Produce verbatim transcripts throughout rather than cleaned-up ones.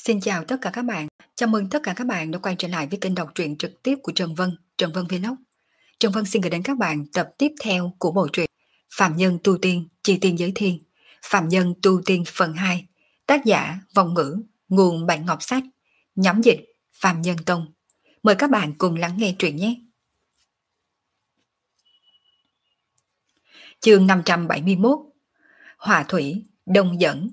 Xin chào tất cả các bạn. Chào mừng tất cả các bạn đã quay trở lại với kênh đọc truyện trực tiếp của Trần Vân, Trần Vân Vlog. Trần Vân xin gửi đến các bạn tập tiếp theo của bộ truyện Phạm Nhân Tu Tiên, Chi Tiên Giới Thiên, Phạm Nhân Tu Tiên phần hai, tác giả Vong Ngữ, nguồn Bản Ngọc Sách, nhóm dịch Phạm Nhân Tông. Mời các bạn cùng lắng nghe truyện nhé. Chương năm trăm bảy mươi mốt. Hỏa Thủy Đông Dẫn.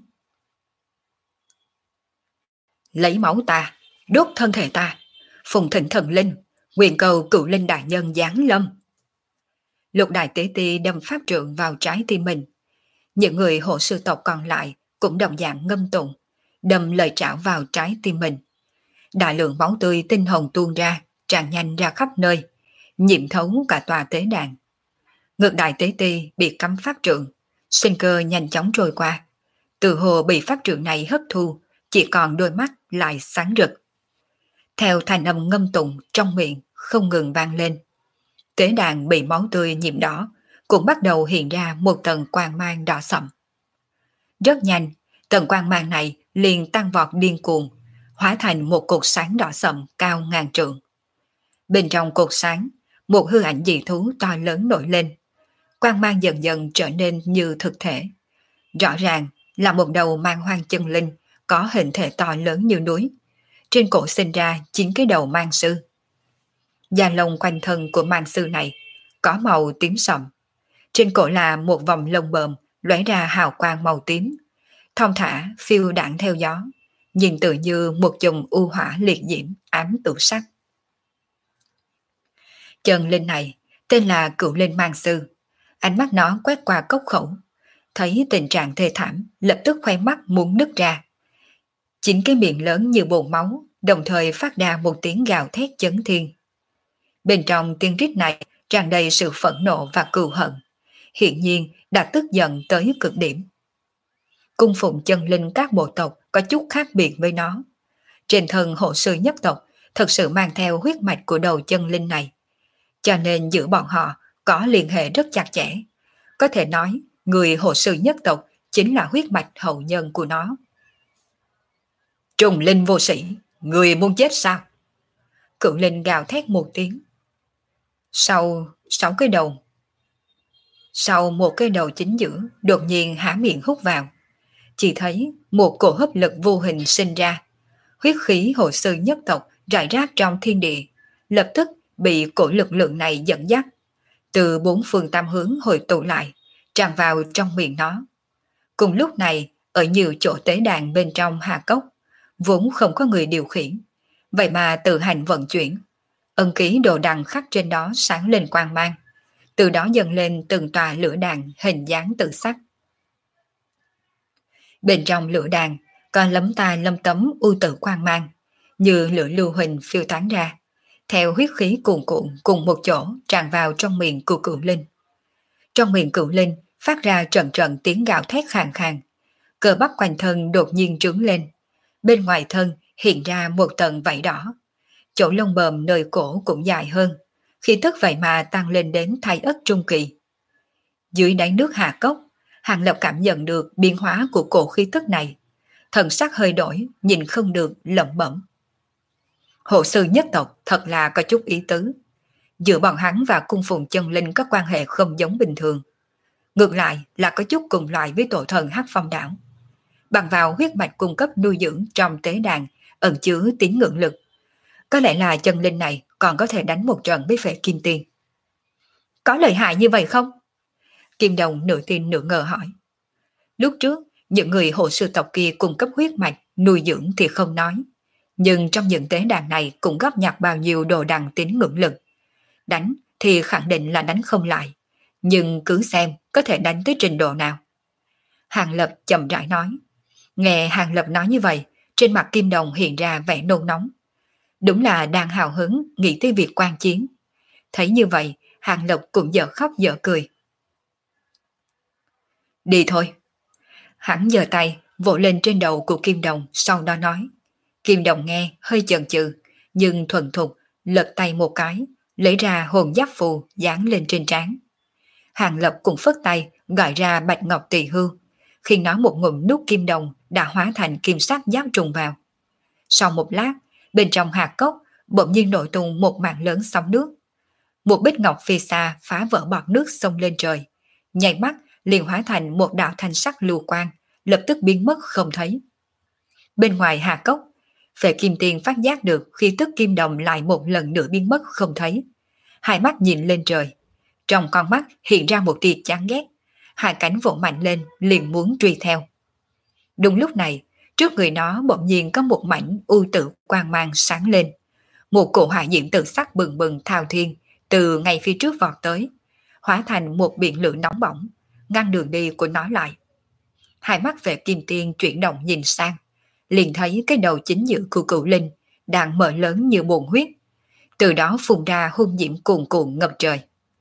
Lấy máu ta, đốt thân thể ta, phùng thịnh thần linh, nguyện cầu cựu linh đại nhân giáng lâm. Lục đại tế ti đâm pháp trượng vào trái tim mình. Những người hộ sư tộc còn lại cũng đồng dạng ngâm tụng, đâm lời trảo vào trái tim mình. Đại lượng máu tươi tinh hồng tuôn ra, tràn nhanh ra khắp nơi, nhiễm thấu cả tòa tế đàn. Ngược đại tế ti bị cắm pháp trượng, sinh cơ nhanh chóng trôi qua. Từ hồ bị pháp trượng này hấp thu, chỉ còn đôi mắt lại sáng rực. Theo thanh âm ngâm tụng trong miệng không ngừng vang lên, tế đàn bị máu tươi nhiễm đỏ cũng bắt đầu hiện ra một tầng quang mang đỏ sậm. Rất nhanh, tầng quang mang này liền tăng vọt điên cuồng, hóa thành một cột sáng đỏ sậm cao ngàn trượng. Bên trong cột sáng, một hư ảnh dị thú to lớn nổi lên. Quang mang dần dần trở nên như thực thể. Rõ ràng là một đầu mang hoang chân linh có hình thể to lớn như núi. Trên cổ sinh ra chín cái đầu mang sư. Da lông quanh thân của mang sư này có màu tím sậm. Trên cổ là một vòng lông bờm lóe ra hào quang màu tím, thong thả phiêu đãng theo gió, nhìn tự như một chùm u hỏa liệt diễm ám tụ sắc. Chân linh này tên là Cựu Linh Mang Sư. Ánh mắt nó quét qua cốc khẩu, thấy tình trạng thê thảm, lập tức khoe mắt muốn nứt ra. Chín cái miệng lớn như bồn máu, đồng thời phát ra một tiếng gào thét chấn thiên. Bên trong tiếng rít này tràn đầy sự phẫn nộ và cừu hận, hiển nhiên đã tức giận tới cực điểm. Cung phụng chân linh các bộ tộc có chút khác biệt với nó. Trên thân hộ sư nhất tộc thật sự mang theo huyết mạch của đầu chân linh này, cho nên giữa bọn họ có liên hệ rất chặt chẽ. Có thể nói người hộ sư nhất tộc chính là huyết mạch hậu nhân của nó. Trùng linh vô sĩ, người muốn chết sao? Cựu linh gào thét một tiếng. Sau sáu cái đầu, sau một cái đầu chính giữa đột nhiên há miệng hút vào, chỉ thấy một cổ hấp lực vô hình sinh ra. Huyết khí hộ sư nhất tộc rải rác trong thiên địa, lập tức bị cổ lực lượng này dẫn dắt, từ bốn phương tam hướng hội tụ lại, tràn vào trong miệng nó. Cùng lúc này, ở nhiều chỗ tế đàn bên trong hà cốc, vốn không có người điều khiển, vậy mà tự hành vận chuyển. Ân ký đồ đằng khắc trên đó sáng lên quang mang, từ đó dần lên từng tòa lửa đàn hình dáng tự sắc. Bên trong lửa đàn còn lấm ta lâm tấm u tử quang mang, như lửa lưu huỳnh phiêu tán ra, theo huyết khí cuồn cuộn cùng một chỗ tràn vào trong miệng của Cựu Linh. Trong miệng Cựu Linh phát ra trận trận tiếng gào thét khàn khàn, cơ bắp quanh thân đột nhiên trướng lên. Bên ngoài thân hiện ra một tầng vảy đỏ, chỗ lông bờm nơi cổ cũng dài hơn, khí tức vậy mà tăng lên đến thái ất trung kỳ. Dưới đáy nước hà cốc, Hàng Lập cảm nhận được biến hóa của cổ khí tức này, thần sắc hơi đổi, nhìn không được lẩm bẩm. Hộ sư nhất tộc thật là có chút ý tứ. Giữa bọn hắn và cung phụng chân linh có quan hệ không giống bình thường. Ngược lại là có chút cùng loại với tổ thần Hắc Phong đảo. Bằng vào huyết mạch cung cấp nuôi dưỡng trong tế đàn ẩn chứa tín ngưỡng lực, có lẽ là chân linh này còn có thể đánh một trận với phệ kim tiên. Có lợi hại như vậy không? Kim Đồng nửa tin nửa ngờ hỏi. Lúc trước những người hộ sư tộc kia cung cấp huyết mạch nuôi dưỡng thì không nói, nhưng trong những tế đàn này cũng góp nhặt bao nhiêu đồ đằng tín ngưỡng lực. Đánh thì khẳng định là đánh không lại, nhưng cứ xem có thể đánh tới trình độ nào. Hàng Lập chậm rãi nói. Nghe Hàng Lập nói như vậy, trên mặt Kim Đồng hiện ra vẻ nôn nóng. Đúng là đang hào hứng nghĩ tới việc quan chiến. Thấy như vậy, Hàng Lập cũng dở khóc dở cười. Đi thôi. Hắn giơ tay vỗ lên trên đầu của Kim Đồng, sau đó nói. Kim Đồng nghe hơi chần chừ, nhưng thuần thục lật tay một cái, lấy ra hồn giáp phù dán lên trên trán. Hàng Lập cũng phất tay gọi ra Bạch Ngọc Tỳ Hưu, khi nó một ngụm nuốt Kim Đồng đã hóa thành kim sắc giáp trùng vào. Sau một lát, bên trong hạt cốc bỗng nhiên nổi tung một mảng lớn sóng nước. Một bích ngọc phía xa phá vỡ bọt nước xông lên trời, nháy mắt liền hóa thành một đạo thanh sắc lưu quang, lập tức biến mất không thấy. Bên ngoài hạt cốc, Phệ Kim Tiên phát giác được khí tức kim đồng lại một lần nữa biến mất không thấy. Hai mắt nhìn lên trời, trong con mắt hiện ra một tia chán ghét, hai cánh vỗ mạnh lên liền muốn truy theo. Đúng lúc này, trước người nó bỗng nhiên có một mảnh u tử quang mang sáng lên. Một cổ hỏa diễm tự sắc bừng bừng thao thiên từ ngay phía trước vọt tới, hóa thành một biển lửa nóng bỏng, ngăn đường đi của nó lại. Hai mắt Phệ Kim Tiên chuyển động nhìn sang, liền thấy cái đầu chính giữa của cửu linh đang mở lớn như bồn huyết, từ đó phun ra hung diễm cuồn cuộn ngập trời.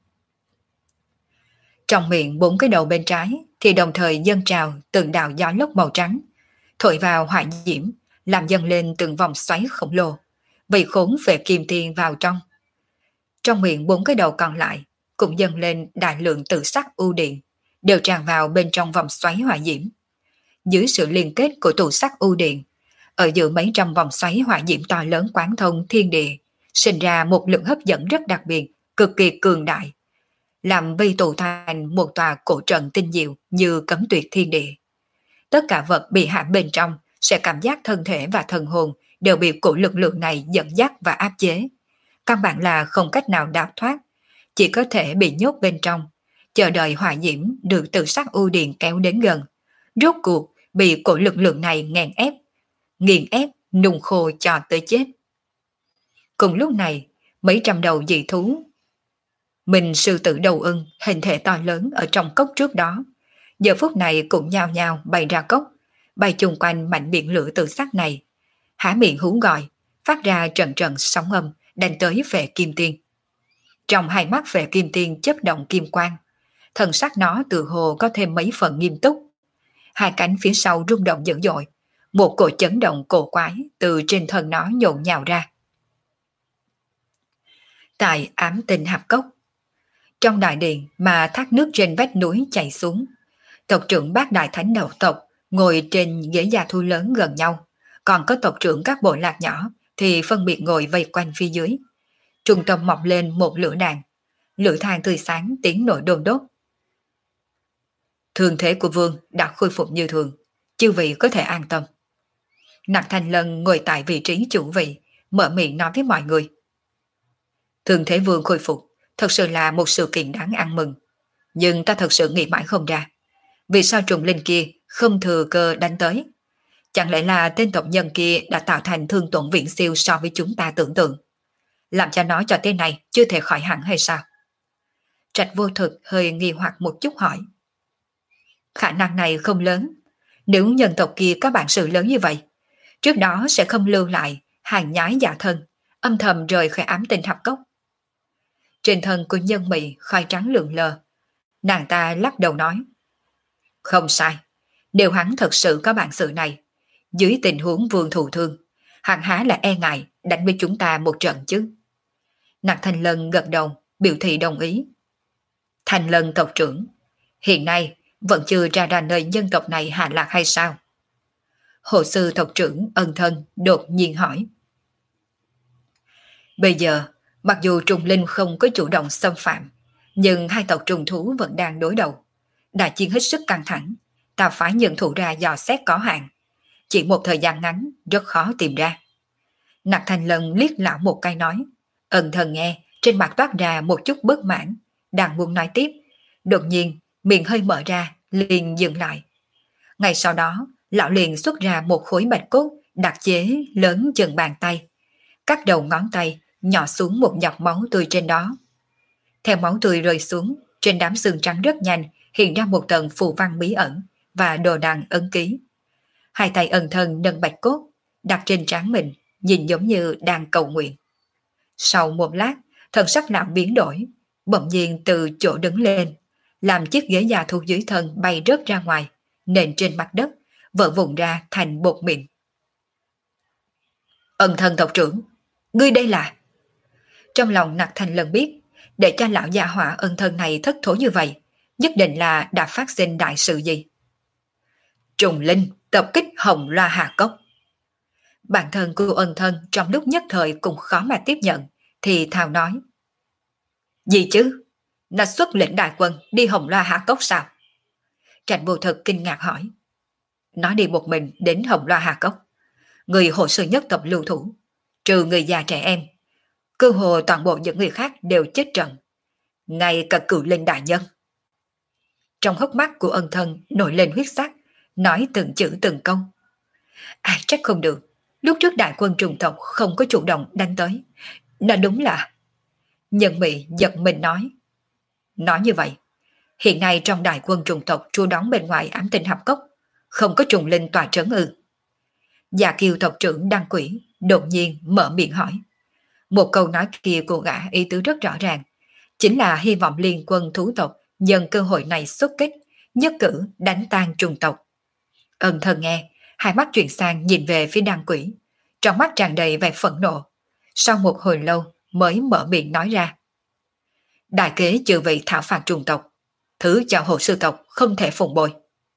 Trong miệng bốn cái đầu bên trái thì đồng thời dâng trào từng đạo gió lốc màu trắng, thổi vào hỏa diễm, làm dâng lên từng vòng xoáy khổng lồ, vây khốn Phệ Kim Tiên vào trong. Trong miệng bốn cái đầu còn lại cũng dâng lên đại lượng tự sắc u điện, đều tràn vào bên trong vòng xoáy hỏa diễm. Dưới sự liên kết của tụ sắc u điện, ở giữa mấy trăm vòng xoáy hỏa diễm to lớn quán thông thiên địa, sinh ra một lượng hấp dẫn rất đặc biệt, cực kỳ cường đại, làm vây tụ thành một tòa cổ trận tinh diệu như cấm tuyệt thiên địa. Tất cả vật bị hãm bên trong sẽ cảm giác thân thể và thần hồn đều bị cổ lực lượng này dẫn dắt và áp chế. Căn bản là không cách nào đào thoát, chỉ có thể bị nhốt bên trong, chờ đợi hỏa diễm được từ sắc u điện kéo đến gần. Rốt cuộc bị cổ lực lượng này nghẹn ép, nghiền ép, nung khô cho tới chết. Cùng lúc này, mấy trăm đầu dị thú, mình sư tử đầu ưng, hình thể to lớn ở trong cốc trước đó, giờ phút này cũng nhao nhao bay ra cốc, bay chung quanh mảnh biển lửa tự sắc này, há miệng hú gọi, phát ra trận trận sóng âm, đánh tới Phệ Kim Tiên. Trong hai mắt Phệ Kim Tiên chớp động kim quang, thần sắc nó tự hồ có thêm mấy phần nghiêm túc. Hai cánh phía sau rung động dữ dội, một cổ chấn động cổ quái từ trên thân nó nhộn nhào ra. Tại Ám Tinh Hạp Cốc, trong đại điện mà thác nước trên vách núi chảy xuống, tộc trưởng Bát Đại Thánh Đầu tộc ngồi trên ghế gia thu lớn gần nhau, còn có tộc trưởng các bộ lạc nhỏ thì phân biệt ngồi vây quanh phía dưới. Trung tâm mọc lên một lửa đàn, lửa than tươi sáng tiếng nổi đôn đốt. Thương thế của vương đã khôi phục như thường, chư vị có thể an tâm. Nặc Thanh Lân ngồi tại vị trí chủ vị, mở miệng nói với mọi người. Thương thế vương khôi phục thật sự là một sự kiện đáng ăn mừng, nhưng ta thật sự nghĩ mãi không ra, vì sao trùng linh kia không thừa cơ đánh tới? Chẳng lẽ là tên tộc nhân kia đã tạo thành thương tổn viễn siêu so với chúng ta tưởng tượng, làm cho nó cho tới này chưa thể khỏi hẳn hay sao? Trạch Vô Thực hơi nghi hoặc một chút hỏi. Khả năng này không lớn, nếu nhân tộc kia có bản sự lớn như vậy, trước đó sẽ không lưu lại hàng nhái giả thân, âm thầm rời khỏi Ám Tinh Hạp Cốc. Trên thân của nhân mị khói trắng lượn lờ, nàng ta lắc đầu nói. Không sai, nếu hắn thật sự có bản sự này, dưới tình huống vương thụ thương, hắn há là e ngại đánh với chúng ta một trận chứ. Nặc Thanh Lân gật đầu, biểu thị đồng ý. Thanh Lân tộc trưởng, hiện nay vẫn chưa ra ra nơi nhân tộc này hạ lạc hay sao? Hồ sư tộc trưởng Ân Thân đột nhiên hỏi. Bây giờ, mặc dù trùng linh không có chủ động xâm phạm, nhưng hai tộc trùng thú vẫn đang đối đầu. Đại chiến hết sức căng thẳng, ta phải nhận thủ ra dò xét có hạn. Chỉ một thời gian ngắn, rất khó tìm ra. Nặc Thanh Lân liếc lão một cái nói. Ân Thân nghe, trên mặt toát ra một chút bất mãn, đang muốn nói tiếp. Đột nhiên, miệng hơi mở ra, liền dừng lại. Ngay sau đó, lão liền xuất ra một khối bạch cốt đặc chế lớn chừng bàn tay. Cắt đầu ngón tay, nhỏ xuống một giọt máu tươi trên đó. Theo máu tươi rơi xuống, trên đám xương trắng rất nhanh hiện ra một tầng phù văn bí ẩn và đồ đằng ấn ký. Hai tay Ân Thân nâng bạch cốt, đặt trên trán mình, nhìn giống như đang cầu nguyện. Sau một lát, thần sắc lão biến đổi, bỗng nhiên từ chỗ đứng lên, làm chiếc ghế già thu dưới thân bay rớt ra ngoài, nện trên mặt đất, vỡ vụn ra thành bột mịn. Ân Thân tộc trưởng, ngươi đây là... Trong lòng Nặc Thanh Lân biết, để cho lão già hỏa Ân Thân này thất thố như vậy, nhất định là đã phát sinh đại sự gì. Trùng linh tập kích Hồng Loa Hà Cốc. Bản thân của ân thân trong lúc nhất thời cũng khó mà tiếp nhận, thì thào nói. Gì chứ? Nó xuất lĩnh đại quân đi Hồng Loa Hạ Cốc sao? Trạch Vô Thực kinh ngạc hỏi. Nó đi một mình đến Hồng Loa Hà Cốc. Người hồ sư nhất tộc lưu thủ, trừ người già trẻ em, cơ hồ toàn bộ những người khác đều chết trận, ngay cả cửu linh đại nhân. Trong hốc mắt của ân thân nổi lên huyết sắc, nói từng chữ từng câu. Ai trách không được, lúc trước đại quân trùng tộc không có chủ động đánh tới. Nó đúng là... Nhân Mỹ giật mình nói. Nói như vậy, hiện nay trong đại quân trùng tộc trú đóng bên ngoài ám tinh hạp cốc, không có trùng linh tòa trấn ư? Dạ Kiều tộc trưởng Đăng Quỷ đột nhiên mở miệng hỏi. Một câu nói kia của gã ý tứ rất rõ ràng, chính là hy vọng liên quân thú tộc nhân cơ hội này xuất kích, nhất cử đánh tan trùng tộc. Ân thân nghe, hai mắt chuyển sang nhìn về phía Đăng Quỷ, trong mắt tràn đầy vẻ phẫn nộ. Sau một hồi lâu mới mở miệng nói ra. Đại kế trừ vị thảo phạt trùng tộc, thứ cho hồ sư tộc không thể phụng bồi.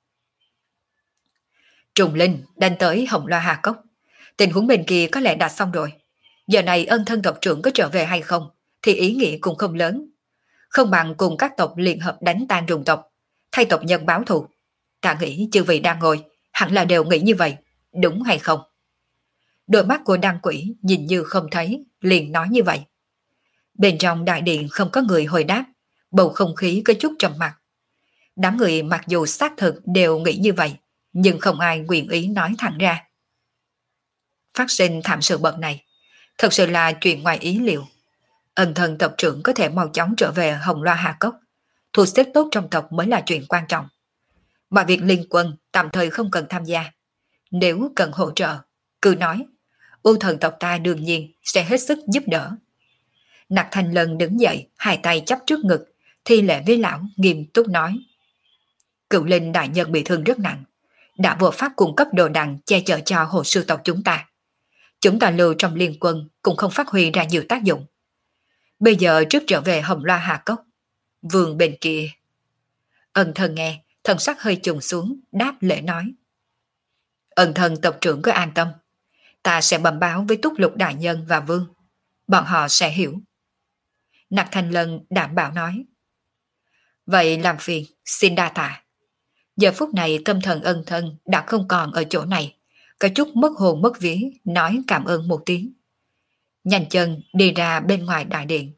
Trùng linh đánh tới Hồng Loa Hà Cốc, tình huống bên kia có lẽ đã xong rồi. Giờ này ân thân tộc trưởng có trở về hay không thì ý nghĩa cũng không lớn. Không bằng cùng các tộc liên hợp đánh tan trùng tộc, thay tộc nhân báo thù. Ta nghĩ chư vị đang ngồi hẳn là đều nghĩ như vậy, đúng hay không? Đôi mắt của Đăng Quỷ nhìn như không thấy, liền nói như vậy. Bên trong đại điện không có người hồi đáp, bầu không khí có chút trầm mặc. Đám người mặc dù xác thực đều nghĩ như vậy, nhưng không ai nguyện ý nói thẳng ra. Phát sinh thảm sự bậc này, thật sự là chuyện ngoài ý liệu. Ân thân tộc trưởng có thể mau chóng trở về Hồng Loa Hà Cốc, thu xếp tốt trong tộc mới là chuyện quan trọng. Mọi việc liên quân tạm thời không cần tham gia. Nếu cần hỗ trợ, cứ nói, ưu thần tộc ta đương nhiên sẽ hết sức giúp đỡ. Nặc Thành Lân đứng dậy, hai tay chắp trước ngực, thi lễ với lão nghiêm túc nói. Cựu linh đại nhân bị thương rất nặng, đã vô pháp cung cấp đồ đằng che chở cho hồ sư tộc chúng ta. Chúng ta lưu trong liên quân cũng không phát huy ra nhiều tác dụng. Bây giờ trước trở về Hồng Loa Hà Cốc, vườn bên kia. Ân thân nghe, thần sắc hơi trùng xuống, đáp lễ nói. Ân thân tộc trưởng cứ an tâm, ta sẽ bẩm báo với Túc Lục đại nhân và vương, bọn họ sẽ hiểu. Nặc Thành Lân đảm bảo nói. Vậy làm phiền, xin đa tạ. Giờ phút này tâm thần ân thân đã không còn ở chỗ này, có chút mất hồn mất vía, nói cảm ơn một tiếng. Nhanh chân đi ra bên ngoài đại điện.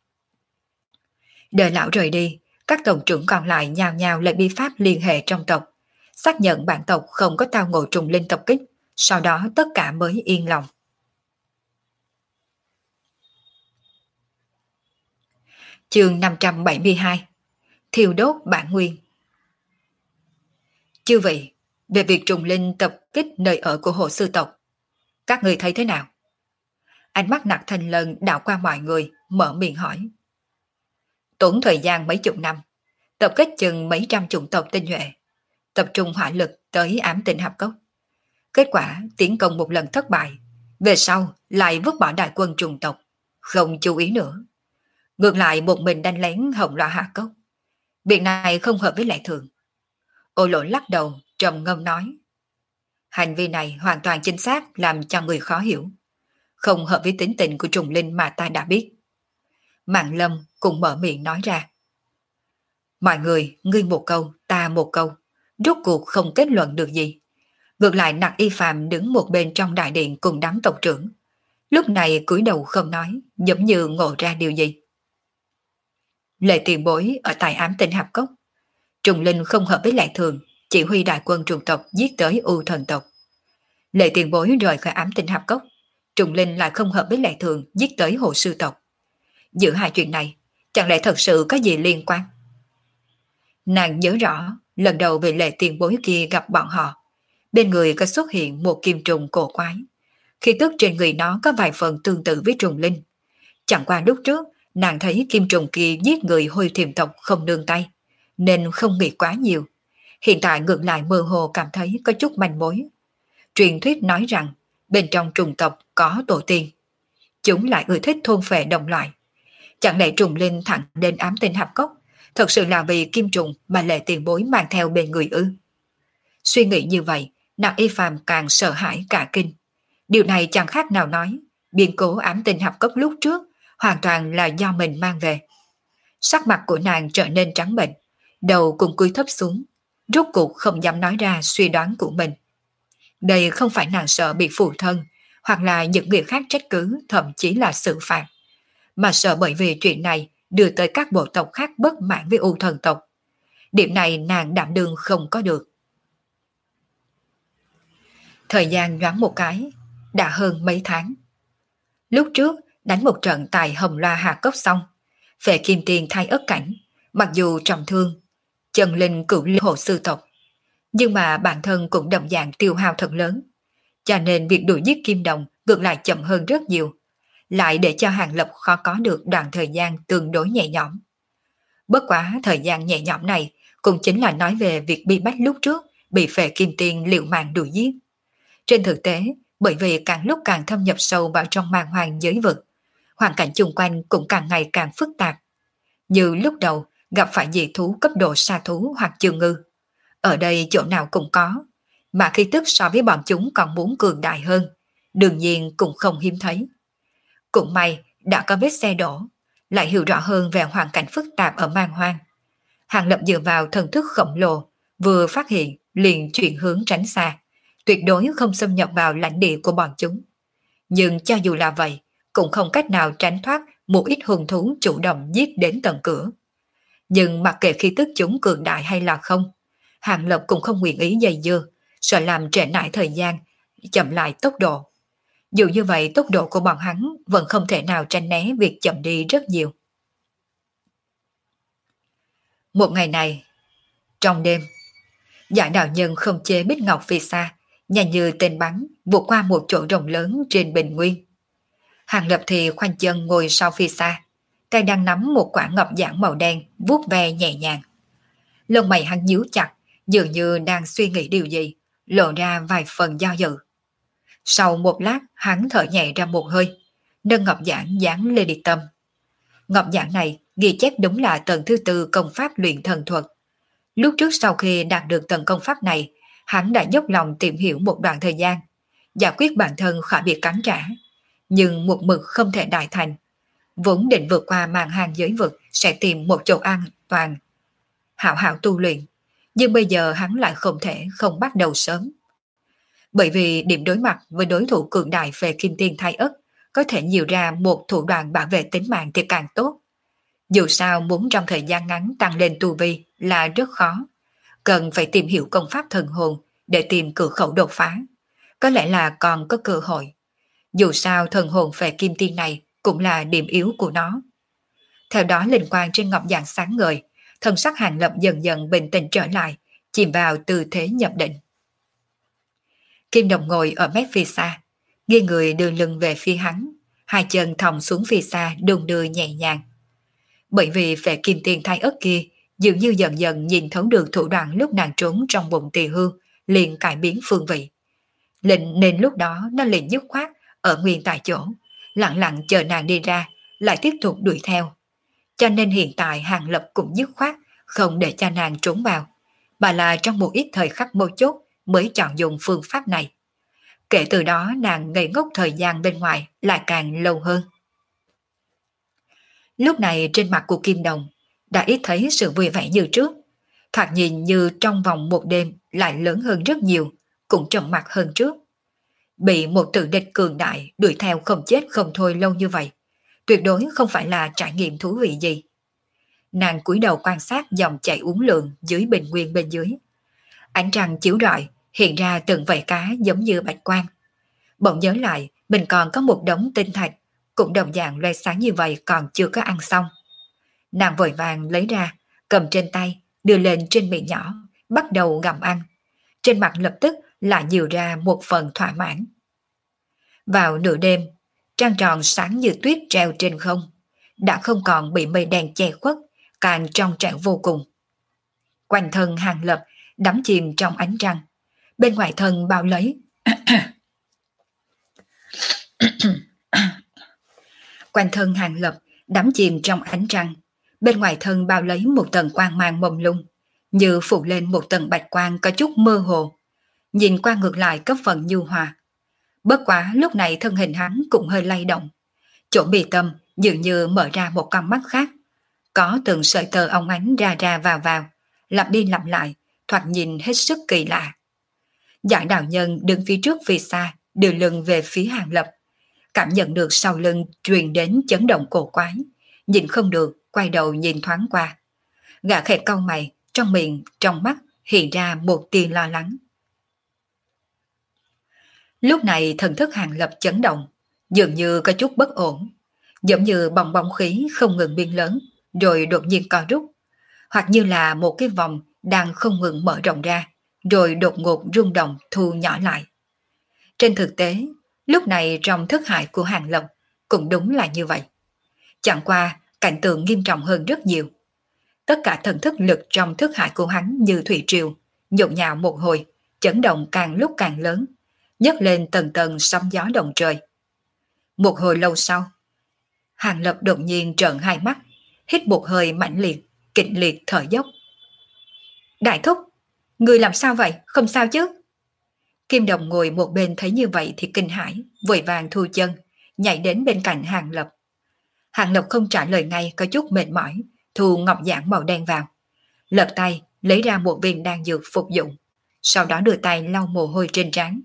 Đợi lão rời đi, các tộc trưởng còn lại nhào nhào lại bi pháp liên hệ trong tộc, xác nhận bản tộc không có tao ngộ trùng linh tập kích, sau đó tất cả mới yên lòng. Chương năm trăm bảy mươi hai. Thiêu đốt bản nguyên. Chư vị, về việc trùng linh tập kích nơi ở của hồ sư tộc, các người thấy thế nào? Ánh mắt Nặc Thành Lân đảo qua mọi người, mở miệng hỏi. Tốn thời gian mấy chục năm, tập kích chừng mấy trăm chủng tộc tinh nhuệ, tập trung hỏa lực tới ám tinh hạp cốc. Kết quả tiến công một lần thất bại, về sau lại vứt bỏ đại quân trùng tộc, không chú ý nữa. Ngược lại một mình đánh lén Hồng Loa Hạ Cốc. Việc này không hợp với lẽ thường. Ô Lỗ lắc đầu, trầm ngâm nói. Hành vi này hoàn toàn chính xác làm cho người khó hiểu. Không hợp với tính tình của trùng linh mà ta đã biết. Mạng Lâm cũng mở miệng nói ra. Mọi người, ngươi một câu, ta một câu, rốt cuộc không kết luận được gì. Ngược lại Nặc Y Phàm đứng một bên trong đại điện cùng đám tộc trưởng. Lúc này cúi đầu không nói, giống như ngộ ra điều gì. Lệ tiền bối ở tại ám tinh hạp cốc. Trùng linh không hợp với lẽ thường, chỉ huy đại quân trùng tộc giết tới U thần tộc. Lệ tiền bối rời khỏi ám tinh hạp cốc, trùng linh lại không hợp với lẽ thường giết tới hồ sư tộc. Giữa hai chuyện này, chẳng lẽ thật sự có gì liên quan? Nàng nhớ rõ, lần đầu về lệ tiền bối kia gặp bọn họ, bên người có xuất hiện một kim trùng cổ quái. Khi tức trên người nó có vài phần tương tự với trùng linh. Chẳng qua lúc trước, nàng thấy kim trùng kia giết người Hôi Thiềm tộc không nương tay, nên không nghĩ quá nhiều. Hiện tại ngược lại mơ hồ cảm thấy có chút manh mối. Truyền thuyết nói rằng, bên trong trùng tộc có tổ tiên. Chúng lại ưa thích thôn phệ đồng loại. Chẳng lẽ trùng linh thẳng đến ám tinh hạp cốc, thật sự là vì kim trùng mà lệ tiền bối mang theo bên người ư? Suy nghĩ như vậy, Nặc Y Phàm càng sợ hãi cả kinh. Điều này chẳng khác nào nói, biến cố ám tinh hạp cốc lúc trước hoàn toàn là do mình mang về. Sắc mặt của nàng trở nên trắng bệch, đầu cũng cúi thấp xuống, rốt cuộc không dám nói ra suy đoán của mình. Đây không phải nàng sợ bị phụ thân, hoặc là những người khác trách cứ, thậm chí là xử phạt, mà sợ bởi vì chuyện này đưa tới các bộ tộc khác bất mãn với U thần tộc. Điểm này nàng đảm đương không có được. Thời gian nhoáng một cái, đã hơn mấy tháng. Lúc trước đánh một trận tại Hồng Loa Hà Cốc xong, Phệ Kim Tiền thay ất cảnh, mặc dù trọng thương, chân linh cửu linh hộ sư tộc, nhưng mà bản thân cũng đồng dạng tiêu hao thật lớn, cho nên việc đuổi giết Kim Đồng ngược lại chậm hơn rất nhiều, lại để cho Hàng Lập khó có được đoạn thời gian tương đối nhẹ nhõm. Bất quá thời gian nhẹ nhõm này cũng chính là nói về việc bi bách lúc trước bị Phệ Kim Tiền liều mạng đuổi giết. Trên thực tế, bởi vì càng lúc càng thâm nhập sâu vào trong man hoang giới vực, hoàn cảnh chung quanh cũng càng ngày càng phức tạp. Như lúc đầu gặp phải dị thú cấp độ sa thú hoặc chương ngư, ở đây chỗ nào cũng có, mà khí tức so với bọn chúng còn muốn cường đại hơn, đương nhiên cũng không hiếm thấy. Cũng may đã có vết xe đổ, lại hiểu rõ hơn về hoàn cảnh phức tạp ở man hoang. Hàng Lập dựa vào thần thức khổng lồ, vừa phát hiện liền chuyển hướng tránh xa, tuyệt đối không xâm nhập vào lãnh địa của bọn chúng. Nhưng cho dù là vậy, cũng không cách nào tránh thoát một ít hung thú chủ động giết đến tận cửa. Nhưng mặc kệ khí tức chúng cường đại hay là không, Hàng Lập cũng không nguyện ý dây dưa, sợ làm trễ nải thời gian, chậm lại tốc độ. Dù như vậy, tốc độ của bọn hắn vẫn không thể nào tránh né việc chậm đi rất nhiều. Một ngày này, trong đêm, Dạ đạo nhân không chế Bích Ngọc phía xa, nhanh như tên bắn vụt qua một chỗ rộng lớn trên bình nguyên. Hàng Lập thì khoanh chân ngồi sau phía xa, tay đang nắm một quả ngọc giản màu đen, vuốt ve nhẹ nhàng. Lông mày hắn nhíu chặt, dường như đang suy nghĩ điều gì, lộ ra vài phần do dự. Sau một lát, hắn thở nhẹ ra một hơi, nâng ngọc giản dán lên đi tâm. Ngọc giản này ghi chép đúng là tầng thứ tư công pháp luyện thần thuật. Lúc trước sau khi đạt được tầng công pháp này, hắn đã dốc lòng tìm hiểu một đoạn thời gian, giải quyết bản thân khỏi bị cắn trả, nhưng một mực không thể đại thành. Vốn định vượt qua màn hàng giới vực sẽ tìm một chỗ an toàn, hảo hảo tu luyện, nhưng bây giờ hắn lại không thể không bắt đầu sớm. Bởi vì điểm đối mặt với đối thủ cường đại về Kim Tiên Thái Ất có thể nhiều ra một thủ đoạn bảo vệ tính mạng thì càng tốt. Dù sao muốn trong thời gian ngắn tăng lên tu vi là rất khó, cần phải tìm hiểu công pháp thần hồn để tìm cửa khẩu đột phá. Có lẽ là còn có cơ hội. Dù sao thần hồn về Kim Tiên này cũng là điểm yếu của nó. Theo đó linh quang trên ngọc giản sáng ngời, thần sắc Hàng Lập dần dần bình tĩnh trở lại, chìm vào tư thế nhập định. Kim Đồng ngồi ở mép phía xa, nghiêng người đưa lưng về phía hắn, hai chân thòng xuống phía xa đung đưa nhẹ nhàng. Bởi vì về Kim Tiên Thái Ất kia dường như dần dần nhìn thấu được thủ đoạn lúc nàng trốn trong bụng Tỳ Hưu, liền cải biến phương vị. Lệnh nên lúc đó nó liền dứt khoát ở nguyên tại chỗ, lặng lặng chờ nàng đi ra, lại tiếp tục đuổi theo. Cho nên hiện tại Hàng Lập cũng dứt khoát không để cho nàng trốn vào, mà là trong một ít thời khắc mấu chốt mới chọn dùng phương pháp này. Kể từ đó nàng ngây ngốc thời gian bên ngoài lại càng lâu hơn. Lúc này trên mặt của Kim Đồng đã ít thấy sự vui vẻ như trước, thoạt nhìn như trong vòng một đêm lại lớn hơn rất nhiều, cũng trầm mặc hơn trước. Bị một tử địch cường đại đuổi theo không chết không thôi lâu như vậy, tuyệt đối không phải là trải nghiệm thú vị gì. Nàng cúi đầu quan sát dòng chảy uốn lượn dưới bình nguyên bên dưới. Ánh trăng chiếu rọi hiện ra từng vảy cá giống như bạch quang. Bỗng nhớ lại mình còn có một đống tinh thạch cũng đồng dạng loe sáng như vậy còn chưa có ăn xong. Nàng vội vàng lấy ra, cầm trên tay, đưa lên trên miệng nhỏ, bắt đầu gặm ăn. Trên mặt lập tức lại nhiều ra một phần thỏa mãn. Vào nửa đêm, trăng tròn sáng như tuyết treo trên không, đã không còn bị mây đen che khuất, càng trong trẻo vô cùng. Quanh thân Hàng Lập đắm chìm trong ánh trăng, bên ngoài thân bao lấy Quanh thân Hàng Lập đắm chìm trong ánh trăng, bên ngoài thân bao lấy một tầng quang mang mông lung, như phủ lên một tầng bạch quang có chút mơ hồ, nhìn qua ngược lại cấp phần nhu hòa. Bất quá lúc này thân hình hắn cũng hơi lay động. Chỗ mi tâm dường như mở ra một con mắt khác. Có từng sợi tơ óng ánh ra ra vào vào, lặp đi lặp lại, thoạt nhìn hết sức kỳ lạ. Giải đạo nhân đứng phía trước phía xa, đưa lưng về phía Hàng Lập. Cảm nhận được sau lưng truyền đến chấn động cổ quái, nhìn không được, quay đầu nhìn thoáng qua. Gã khẽ cau mày, trong miệng, trong mắt hiện ra một tia lo lắng. Lúc này thần thức Hàng Lập chấn động, dường như có chút bất ổn, giống như bong bóng khí không ngừng biến lớn, rồi đột nhiên co rút, hoặc như là một cái vòng đang không ngừng mở rộng ra, rồi đột ngột rung động thu nhỏ lại. Trên thực tế, lúc này trong thức hải của Hàng Lập cũng đúng là như vậy. Chẳng qua, cảnh tượng nghiêm trọng hơn rất nhiều. Tất cả thần thức lực trong thức hải của hắn như thủy triều, nhộn nhạo một hồi, chấn động càng lúc càng lớn, nhấc lên tầng tầng sóng gió động trời. Một hồi lâu sau, Hàng Lập đột nhiên trợn hai mắt, hít một hơi mãnh liệt, kịch liệt thở dốc. Đại thúc, người làm sao vậy? Không sao chứ? Kim Đồng ngồi một bên thấy như vậy thì kinh hãi, vội vàng thu chân, nhảy đến bên cạnh Hàng Lập. Hàng Lập không trả lời ngay, có chút mệt mỏi, thu ngọc giản màu đen vào, lật tay lấy ra một viên đan dược phục dụng, sau đó đưa tay lau mồ hôi trên trán.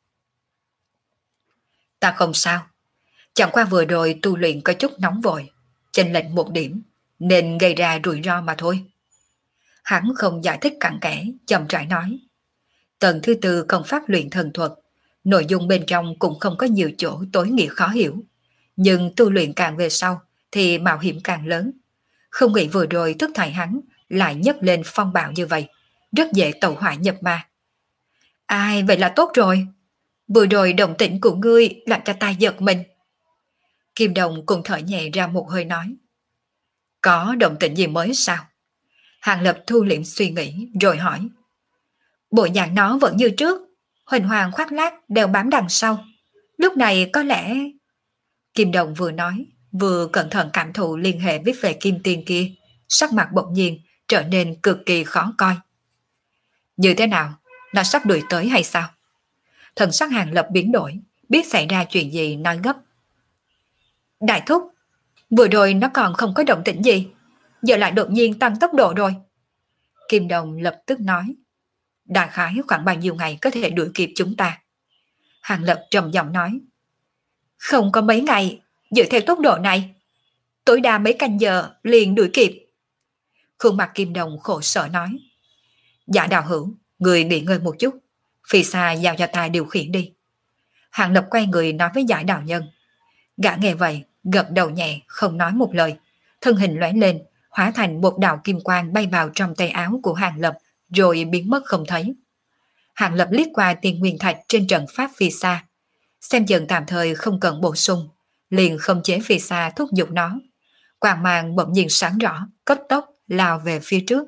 Ta không sao, chẳng qua vừa rồi tu luyện có chút nóng vội, chênh lệch một điểm nên gây ra rủi ro mà thôi. Hắn không giải thích cặn kẽ, chậm rãi nói. Tầng thứ tư công pháp luyện thần thuật, nội dung bên trong cũng không có nhiều chỗ tối nghĩa khó hiểu, nhưng tu luyện càng về sau thì mạo hiểm càng lớn. Không nghĩ vừa rồi thức thải hắn lại nhấc lên phong bạo như vậy, rất dễ tẩu hỏa nhập ma. Ai, vậy là tốt rồi. Vừa rồi động tĩnh của ngươi làm cho ta giật mình. Kim Đồng cùng thở nhẹ ra một hơi nói. Có động tĩnh gì mới sao? Hàng Lập thu liễm suy nghĩ rồi hỏi. Bộ dạng nó vẫn như trước, huỳnh hoàng khoác lác đều bám đằng sau. Lúc này có lẽ... Kim Đồng vừa nói, vừa cẩn thận cảm thụ liên hệ với về kim tiền kia, sắc mặt bỗng nhiên trở nên cực kỳ khó coi. Như thế nào? Nó sắp đuổi tới hay sao? Thần sắc Hàng Lập biến đổi, biết xảy ra chuyện gì nói gấp. Đại thúc, vừa rồi nó còn không có động tĩnh gì, giờ lại đột nhiên tăng tốc độ rồi. Kim Đồng lập tức nói. Đại khái khoảng bao nhiêu ngày có thể đuổi kịp chúng ta? Hàng Lập trầm giọng nói. Không có mấy ngày, dựa theo tốc độ này, tối đa mấy canh giờ liền đuổi kịp. Khuôn mặt Kim Đồng khổ sở nói. Dạ đạo hữu, người nghỉ ngơi một chút, phi xa giao cho ta điều khiển đi. Hàng Lập quay người nói với giải đạo nhân. Gã nghe vậy, gật đầu nhẹ, không nói một lời, thân hình lóe lên, hóa thành một đạo kim quang bay vào trong tay áo của Hàng Lập, rồi biến mất không thấy. Hàng Lập liếc qua tiên nguyên thạch trên trận pháp phi xa, xem dần tạm thời không cần bổ sung, liền không chế phi xa thúc giục nó. Quang mang bỗng nhiên sáng rõ, cấp tốc lao về phía trước.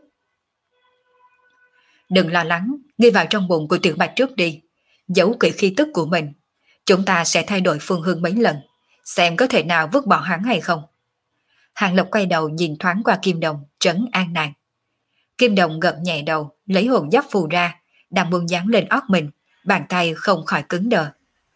Đừng lo lắng, ghi vào trong bụng của Tiểu Bạch trước đi, giấu kỹ khí tức của mình. Chúng ta sẽ thay đổi phương hướng mấy lần, xem có thể nào vứt bỏ hắn hay không. Hàng Lập quay đầu nhìn thoáng qua Kim Đồng, trấn an nàng. Kim Đồng gật nhẹ đầu, lấy hồn giáp phù ra, đang muốn dán lên ót mình, bàn tay không khỏi cứng đờ.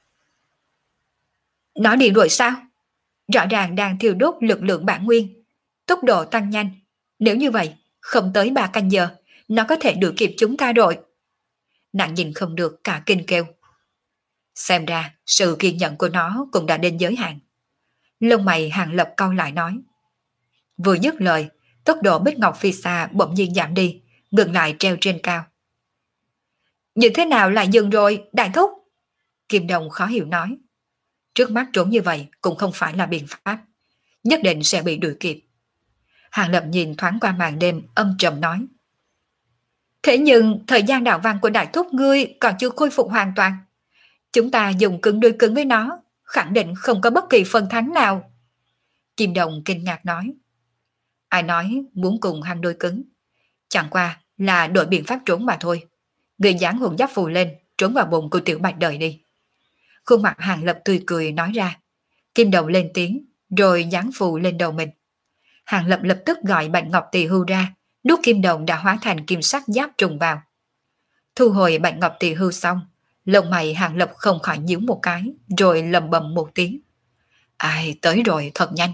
Nó đi rồi sao? Rõ ràng đang thiêu đốt lực lượng bản nguyên, tốc độ tăng nhanh. Nếu như vậy, không tới ba canh giờ, nó có thể đuổi kịp chúng ta rồi. Nàng nhìn không được cả kinh kêu. Xem ra, sự kiên nhẫn của nó cũng đã đến giới hạn. Lông mày Hàng Lập cau lại nói. Vừa dứt lời, tốc độ Bích Ngọc phi xa bỗng nhiên giảm đi, ngừng lại treo trên cao. Như thế nào lại dừng rồi, đại thúc? Kim Đồng khó hiểu nói. Trước mắt trốn như vậy cũng không phải là biện pháp, nhất định sẽ bị đuổi kịp. Hàng Lập nhìn thoáng qua màn đêm, âm trầm nói. Thế nhưng thời gian đạo văn của đại thúc ngươi còn chưa khôi phục hoàn toàn. Chúng ta dùng cứng đôi cứng với nó, khẳng định không có bất kỳ phần thắng nào. Kim Đồng kinh ngạc nói. Ai nói muốn cùng hàng đôi cứng? Chẳng qua là đổi biện pháp trốn mà thôi. Người dán hồn giáp phù lên, trốn vào bụng của Tiểu Bạch đời đi. Khuôn mặt Hàng Lập tươi cười nói ra. Kim Đồng lên tiếng, rồi dán phù lên đầu mình. Hàng Lập lập tức gọi Bạch Ngọc Tỳ Hưu ra, nút Kim Đồng đã hóa thành kim sắc giáp trùng vào. Thu hồi Bạch Ngọc Tỳ Hưu xong, Lông mày Hàng Lập không khỏi nhíu một cái, rồi lầm bầm một tiếng. Ai tới rồi, thật nhanh.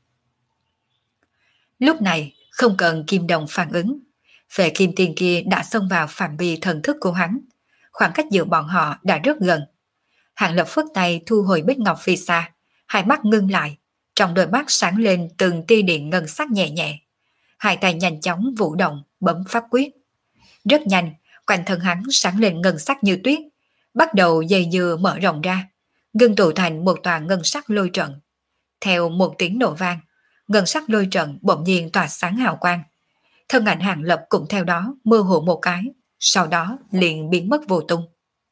Lúc này, không cần Kim Đồng phản ứng. Phệ kim tiên kia đã xông vào phạm vi thần thức của hắn. Khoảng cách giữa bọn họ đã rất gần. Hàng Lập phất tay thu hồi bích ngọc phi xa, hai mắt ngưng lại, trong đôi mắt sáng lên từng tia điện ngân sắc nhẹ nhẹ. Hai tay nhanh chóng vũ động, bấm pháp quyết. Rất nhanh, quanh thân hắn sáng lên ngân sắc như tuyết, bắt đầu dây dưa mở rộng ra, ngưng tụ thành một tòa ngân sắc lôi trận. Theo một tiếng nổ vang, ngân sắc lôi trận bỗng nhiên tỏa sáng hào quang. Thân ảnh Hàng Lập cũng theo đó mơ hồ một cái, sau đó liền biến mất vô tung.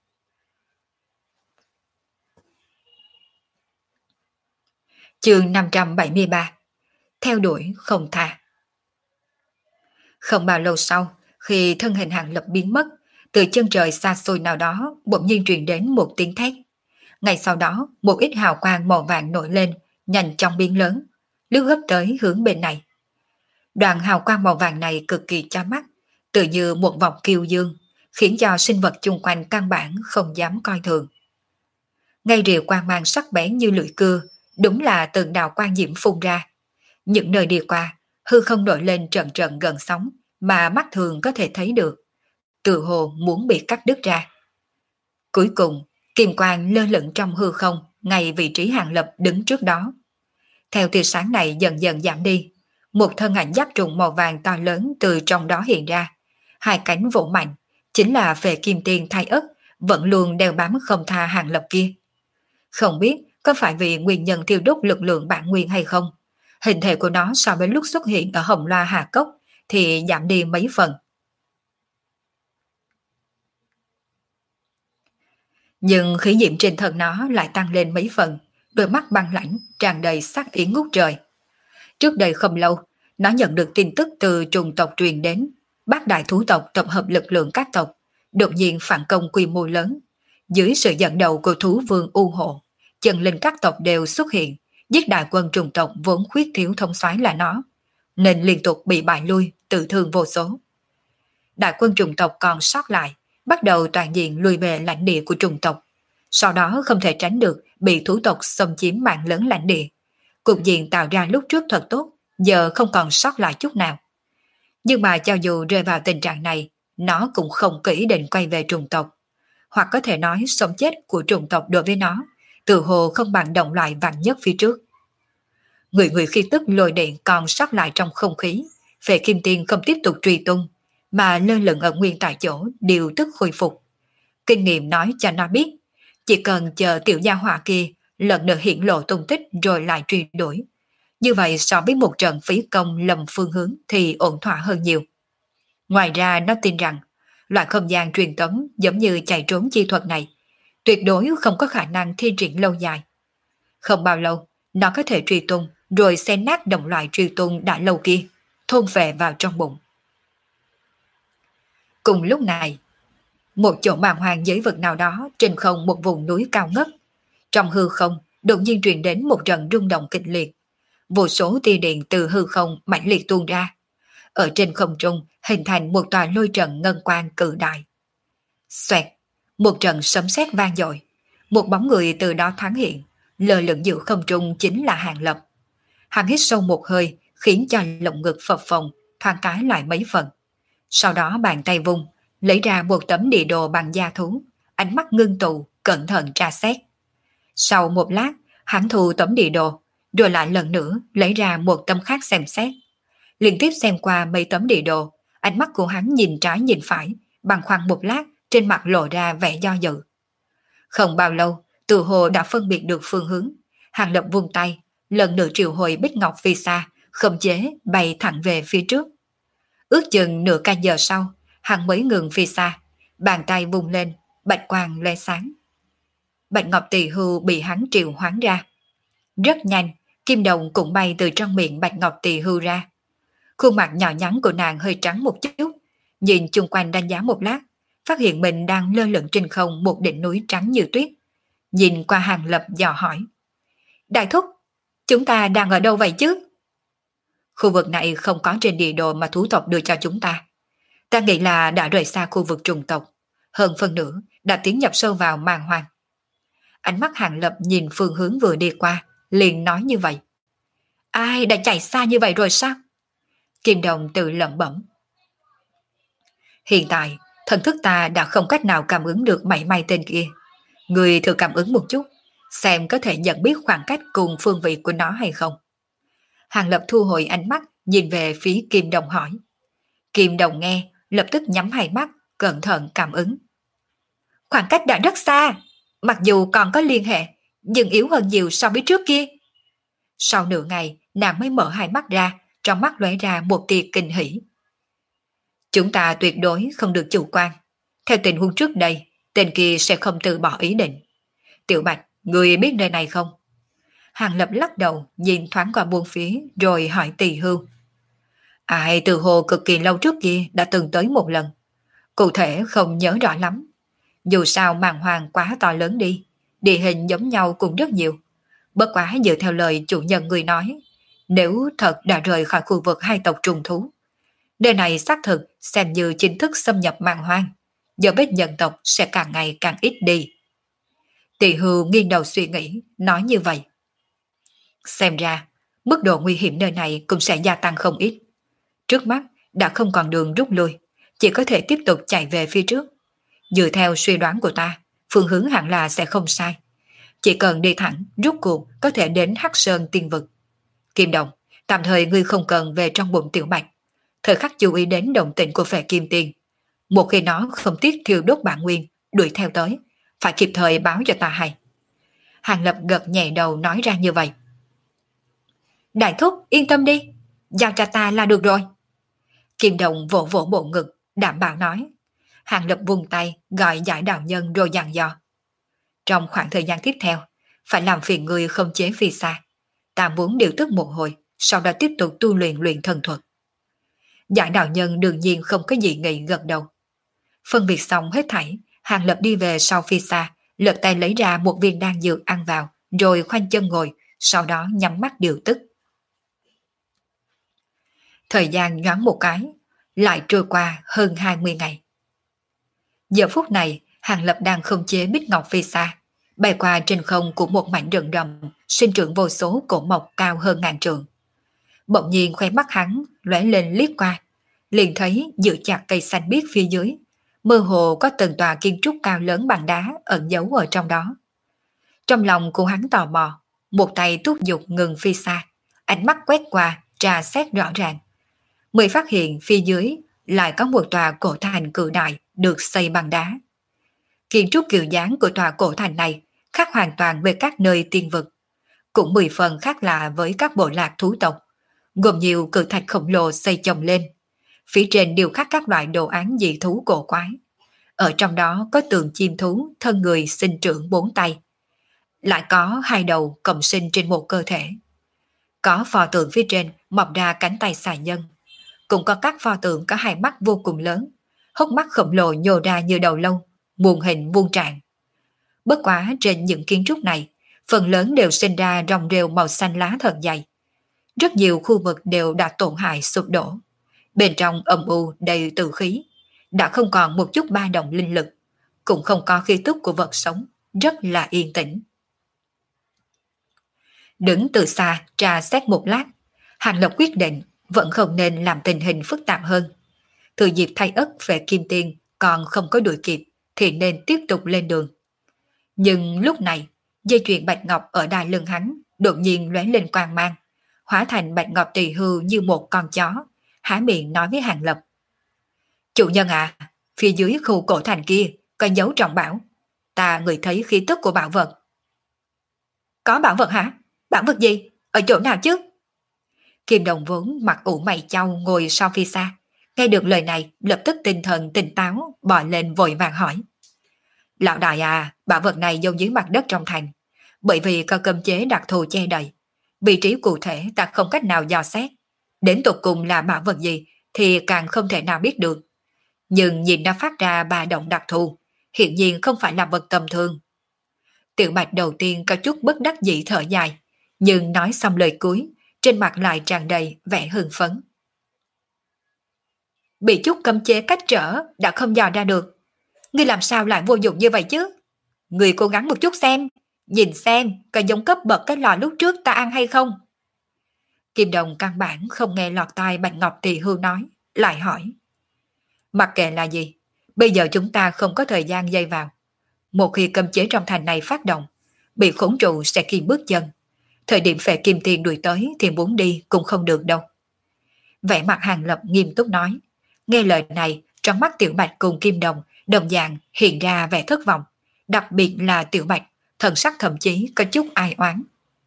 Chương năm trăm bảy mươi ba. Theo đuổi không tha. Không bao lâu sau, khi thân hình Hàng Lập biến mất, từ chân trời xa xôi nào đó bỗng nhiên truyền đến một tiếng thét. Ngay sau đó, một ít hào quang màu vàng nổi lên, nhanh chóng biến lớn, lướt gấp tới hướng bên này. Đoàn hào quang màu vàng này cực kỳ chói mắt, tự như một vòng kiêu dương, khiến cho sinh vật chung quanh căn bản không dám coi thường. Ngay rìa quang mang sắc bén như lưỡi cưa, đúng là từng đạo quang diễm phun ra. Những nơi đi qua, hư không nổi lên trận trận gần sóng mà mắt thường có thể thấy được, tự hồ muốn bị cắt đứt ra. Cuối cùng, kim quang lơ lửng trong hư không ngay vị trí Hàng Lập đứng trước đó. Theo tia sáng này dần dần giảm đi, một thân ảnh giáp trùng màu vàng to lớn từ trong đó hiện ra. Hai cánh vỗ mạnh, chính là Phệ Kim Tiên Thái Ất, vẫn luôn đeo bám không tha Hàng Lập kia. Không biết có phải vì nguyên nhân thiêu đốt lực lượng bản nguyên hay không, hình thể của nó so với lúc xuất hiện ở Hồng Loa Hà Cốc thì giảm đi mấy phần. Nhưng khí diệm trên thân nó lại tăng lên mấy phần, đôi mắt băng lãnh, tràn đầy sát ý ngút trời. Trước đây không lâu, nó nhận được tin tức từ trùng tộc truyền đến, bát đại thú tộc tập hợp lực lượng các tộc, đột nhiên phản công quy mô lớn. Dưới sự dẫn đầu của thú vương U Hộ, chân linh các tộc đều xuất hiện, giết đại quân trùng tộc vốn khuyết thiếu thống soái là nó, nên liên tục bị bại lui, tự thương vô số. Đại quân trùng tộc còn sót lại, bắt đầu toàn diện lùi về lãnh địa của trùng tộc. Sau đó không thể tránh được bị thú tộc xâm chiếm mạng lớn lãnh địa. Cục diện tạo ra lúc trước thật tốt, giờ không còn sót lại chút nào. Nhưng mà cho dù rơi vào tình trạng này, nó cũng không có ý định quay về trùng tộc. Hoặc có thể nói sống chết của trùng tộc đối với nó, tự hồ không bằng đồng loại vàng nhất phía trước. Người người khi tức lôi điện còn sót lại trong không khí, Phệ Kim Tiên không tiếp tục truy tung, mà lơ lửng ở nguyên tại chỗ điều tức khôi phục. Kinh nghiệm nói cho nó biết, chỉ cần chờ tiểu gia hỏa kia lần nữa hiện lộ tung tích rồi lại truy đuổi. Như vậy so với một trận phí công lầm phương hướng thì ổn thỏa hơn nhiều. Ngoài ra nó tin rằng, loại không gian truyền tống giống như chạy trốn chi thuật này, tuyệt đối không có khả năng thi triển lâu dài. Không bao lâu, nó có thể truy tung rồi xé nát đồng loại truy tung đã lâu kia, thôn về vào trong bụng. Cùng lúc này, một chỗ màn hoàng giới vực nào đó trên không một vùng núi cao ngất. Trong hư không, đột nhiên truyền đến một trận rung động kịch liệt. Vô số tia điện từ hư không mãnh liệt tuôn ra. Ở trên không trung hình thành một tòa lôi trận ngân quang cự đại. Xoẹt, một trận sấm sét vang dội. Một bóng người từ đó thoáng hiện, lơ lửng giữa không trung chính là Hàng Lập. Hắn hít sâu một hơi, khiến cho lồng ngực phập phồng, thoáng cái lại mấy phần. Sau đó bàn tay vung, lấy ra một tấm địa đồ bằng da thú, ánh mắt ngưng tụ, cẩn thận tra xét. Sau một lát, hắn thu tấm địa đồ, rồi lại lần nữa lấy ra một tấm khác xem xét. Liên tiếp xem qua mấy tấm địa đồ, ánh mắt của hắn nhìn trái nhìn phải, băn khoăn một lát, trên mặt lộ ra vẻ do dự. Không bao lâu, tự hồ đã phân biệt được phương hướng. Hàng Lập vung tay, lần nữa triệu hồi Bích Ngọc Phi Xa, khống chế bay thẳng về phía trước. Ước chừng nửa canh giờ sau, hắn mới ngừng phi xa, bàn tay vung lên, bạch quang lóe sáng. Bạch Ngọc Tỳ Hưu bị hắn triệu hoán ra. Rất nhanh, kim đồng cũng bay từ trong miệng Bạch Ngọc Tỳ Hưu ra. Khuôn mặt nhỏ nhắn của nàng hơi trắng một chút, nhìn chung quanh đánh giá một lát, phát hiện mình đang lơ lửng trên không một đỉnh núi trắng như tuyết. Nhìn qua Hàng Lập dò hỏi: Đại thúc, chúng ta đang ở đâu vậy chứ? Khu vực này không có trên địa đồ mà thú tộc đưa cho chúng ta. Ta nghĩ là đã rời xa khu vực trùng tộc. Hơn phần nữa, đã tiến nhập sâu vào màng hoàng. Ánh mắt Hàng Lập nhìn phương hướng vừa đi qua, liền nói như vậy. Ai đã chạy xa như vậy rồi sao? Kim Đồng tự lẩm bẩm. Hiện tại, thần thức ta đã không cách nào cảm ứng được mảy may tên kia. Người thử cảm ứng một chút, xem có thể nhận biết khoảng cách cùng phương vị của nó hay không. Hàng Lập thu hồi ánh mắt, nhìn về phía Kim Đồng hỏi. Kim Đồng nghe, lập tức nhắm hai mắt, cẩn thận cảm ứng. Khoảng cách đã rất xa, mặc dù còn có liên hệ, nhưng yếu hơn nhiều so với trước kia. Sau nửa ngày, nàng mới mở hai mắt ra, trong mắt lóe ra một tia kinh hỉ. Chúng ta tuyệt đối không được chủ quan. Theo tình huống trước đây, tên kia sẽ không từ bỏ ý định. Tiểu Bạch, người biết nơi này không? Hàng Lập lắc đầu, nhìn thoáng qua buôn phía, rồi hỏi Tỳ Hưu. Ai từ hồ cực kỳ lâu trước kia đã từng tới một lần. Cụ thể không nhớ rõ lắm. Dù sao màng hoàng quá to lớn đi, địa hình giống nhau cũng rất nhiều. Bất quá dựa theo lời chủ nhân người nói, nếu thật đã rời khỏi khu vực hai tộc trùng thú, nơi này xác thực xem như chính thức xâm nhập màng hoang, giờ biết nhân tộc sẽ càng ngày càng ít đi. Tỳ Hưu nghiêng đầu suy nghĩ, nói như vậy. Xem ra, mức độ nguy hiểm nơi này cũng sẽ gia tăng không ít. Trước mắt đã không còn đường rút lui, chỉ có thể tiếp tục chạy về phía trước. Dựa theo suy đoán của ta, phương hướng hẳn là sẽ không sai. Chỉ cần đi thẳng, rút cuộc có thể đến Hắc Sơn Tiên Vực. Kim Đồng, tạm thời ngươi không cần về trong bụng Tiểu Bạch. Thời khắc chú ý đến động tĩnh của Phệ Kim Tiên. Một khi nó không tiếc thiêu đốt bản nguyên, đuổi theo tới, phải kịp thời báo cho ta hay. Hàng Lập gật nhẹ đầu nói ra như vậy. Đại thúc, yên tâm đi, giao cho ta là được rồi. Kim Đồng vỗ vỗ bộ ngực, đảm bảo nói. Hàng Lập vùng tay, gọi giải đạo nhân rồi dặn dò. Trong khoảng thời gian tiếp theo, phải làm phiền người không chế phi xa. Ta muốn điều tức một hồi, sau đó tiếp tục tu luyện luyện thần thuật. Giải đạo nhân đương nhiên không có gì nghị gật đầu. Phân biệt xong hết thảy, Hàng Lập đi về sau phi xa, lật tay lấy ra một viên đan dược ăn vào, rồi khoanh chân ngồi, sau đó nhắm mắt điều tức. Thời gian nhoáng một cái, lại trôi qua hơn hai mươi ngày. Giờ phút này, Hàng Lập đang không chế Bích Ngọc phi xa, bay qua trên không của một mảnh rừng rậm, sinh trưởng vô số cổ mộc cao hơn ngàn trượng. Bỗng nhiên khóe mắt hắn lóe lên liếc qua, liền thấy giữa chạc cây xanh biếc phía dưới, mơ hồ có từng tòa kiến trúc cao lớn bằng đá ẩn giấu ở trong đó. Trong lòng của hắn tò mò, một tay thúc giục ngừng phi xa, ánh mắt quét qua, tra xét rõ ràng. Mới phát hiện phía dưới lại có một tòa cổ thành cự đại được xây bằng đá. Kiến trúc kiểu dáng của tòa cổ thành này khác hoàn toàn với các nơi tiên vực, cũng mười phần khác lạ với các bộ lạc thú tộc, gồm nhiều cự thạch khổng lồ xây chồng lên. Phía trên điêu khắc các loại đồ án dị thú cổ quái. Ở trong đó có tượng chim thú thân người sinh trưởng bốn tay, lại có hai đầu cộng sinh trên một cơ thể. Có pho tượng phía trên mọc ra cánh tay xà nhân, cũng có các pho tượng có hai mắt vô cùng lớn, hốc mắt khổng lồ nhô ra như đầu lâu, muôn hình muôn trạng. Bất quá trên những kiến trúc này, phần lớn đều sinh ra ròng rêu màu xanh lá thật dày. Rất nhiều khu vực đều đã tổn hại sụp đổ. Bên trong âm u đầy tử khí, đã không còn một chút ba động linh lực, cũng không có khí tức của vật sống, rất là yên tĩnh. Đứng từ xa tra xét một lát, Hàng Lập quyết định vẫn không nên làm tình hình phức tạp hơn. Thừa dịp thay ất về Kim Tiên còn không có đuổi kịp thì nên tiếp tục lên đường. Nhưng lúc này, dây chuyền bạch ngọc ở đai lưng hắn đột nhiên lóe lên quang mang, hóa thành bạch ngọc Tỳ Hưu như một con chó, há miệng nói với Hàng Lập. Chủ nhân à, phía dưới khu cổ thành kia có dấu trọng bảo, ta ngửi thấy khí tức của bảo vật. Có bảo vật hả? Bảo vật gì? Ở chỗ nào chứ? Kim Đồng vốn mặt ủ mày chau ngồi sau phi xa, nghe được lời này lập tức tinh thần tỉnh táo, bò lên vội vàng hỏi. Lão đại à, bảo vật này giấu dưới mặt đất trong thành, bởi vì có cấm chế đặc thù che đậy, vị trí cụ thể ta không cách nào dò xét, đến tột cùng là bảo vật gì thì càng không thể nào biết được. Nhưng nhìn nó phát ra ba động đặc thù, hiện nhiên không phải là vật tầm thường. Tiểu Bạch đầu tiên có chút bất đắc dĩ thở dài, nhưng nói xong lời cuối, trên mặt lại tràn đầy vẻ hưng phấn. Bị chút cấm chế cách trở đã không dò ra được. Ngươi làm sao lại vô dụng như vậy chứ? Ngươi cố gắng một chút xem, nhìn xem có giống cấp bậc cái lò lúc trước ta ăn hay không. Kim Đồng căn bản không nghe lọt tai Bạch Ngọc Tỳ Hưu nói, lại hỏi. Mặc kệ là gì, bây giờ chúng ta không có thời gian dây vào. Một khi cấm chế trong thành này phát động, bị khốn trụ sẽ kim bước chân. Thời điểm Phệ Kim Tiên đuổi tới thì muốn đi cũng không được đâu. Vẻ mặt Hàng Lập nghiêm túc nói. Nghe lời này, trong mắt Tiểu Bạch cùng Kim Đồng đồng dạng hiện ra vẻ thất vọng. Đặc biệt là Tiểu Bạch, thần sắc thậm chí có chút ai oán.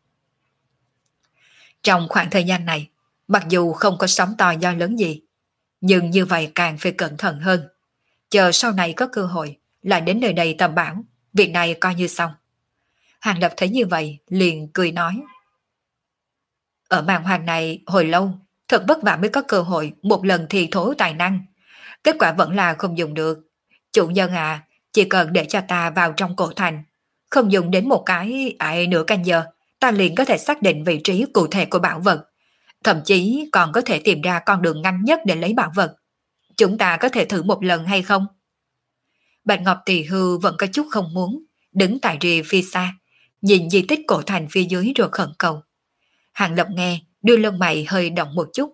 Trong khoảng thời gian này, mặc dù không có sóng to gió lớn gì, nhưng như vậy càng phải cẩn thận hơn. Chờ sau này có cơ hội, lại đến nơi đây tầm bảo, việc này coi như xong. Hàng Lập thấy như vậy, liền cười nói. Ở màn hoàng này hồi lâu, thật vất vả mới có cơ hội một lần thì thố tài năng. Kết quả vẫn là không dùng được. Chủ nhân à, chỉ cần để cho ta vào trong cổ thành, không dùng đến một cái ai nửa canh giờ, ta liền có thể xác định vị trí cụ thể của bảo vật. Thậm chí còn có thể tìm ra con đường ngắn nhất để lấy bảo vật. Chúng ta có thể thử một lần hay không? Bạch Ngọc Tỳ Hưu vẫn có chút không muốn, đứng tại rìa phía xa, nhìn di tích cổ thành phía dưới rồi khẩn cầu. Hàng Lập nghe, đưa lông mày hơi động một chút.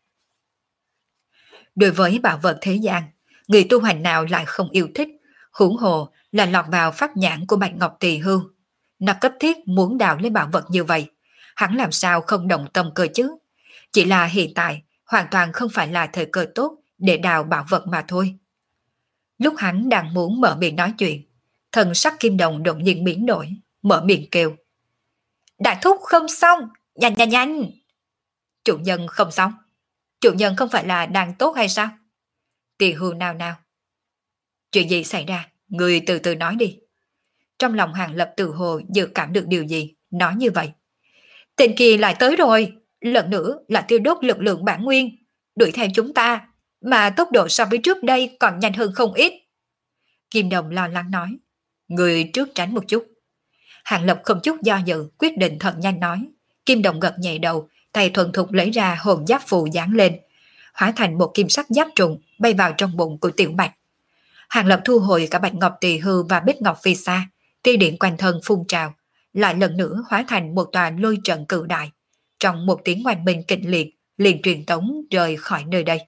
Đối với bảo vật thế gian, người tu hành nào lại không yêu thích, huống hồ là lọt vào pháp nhãn của Bạch Ngọc Tỳ Hưu. Nó cấp thiết muốn đào lấy bảo vật như vậy, hắn làm sao không động tâm cơ chứ? Chỉ là hiện tại, hoàn toàn không phải là thời cơ tốt để đào bảo vật mà thôi. Lúc hắn đang muốn mở miệng nói chuyện, thần sắc Kim Đồng đột nhiên biến đổi, mở miệng kêu. Đại thúc không xong, nhanh nhanh nhanh. Chủ nhân không xong. Chủ nhân không phải là đang tốt hay sao? Tỳ Hưu nào nào. Chuyện gì xảy ra? Người từ từ nói đi. Trong lòng Hàng Lập tự hồ dự cảm được điều gì, nói như vậy. Tên kia lại tới rồi, lần nữa là tiêu đốt lực lượng bản nguyên, đuổi theo chúng ta, mà tốc độ so với trước đây còn nhanh hơn không ít. Kim Đồng lo lắng nói, người trước tránh một chút. Hàng Lập không chút do dự, quyết định thật nhanh nói. Kim Đồng gật nhẹ đầu, tay thuần thục lấy ra hồn giáp phù dán lên, hóa thành một kim sắc giáp trùng bay vào trong bụng của Tiểu Bạch. Hàng Lập thu hồi cả Bạch Ngọc Tỳ Hưu và Bích Ngọc Phi Sa, tia điện quanh thân phun trào, lại lần nữa hóa thành một tòa lôi trận cự đại. Trong một tiếng oanh minh kịch liệt, liền truyền tống rời khỏi nơi đây.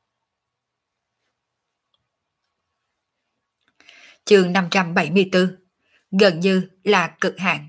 Chương năm trăm bảy mươi tư, gần như là cực hạn.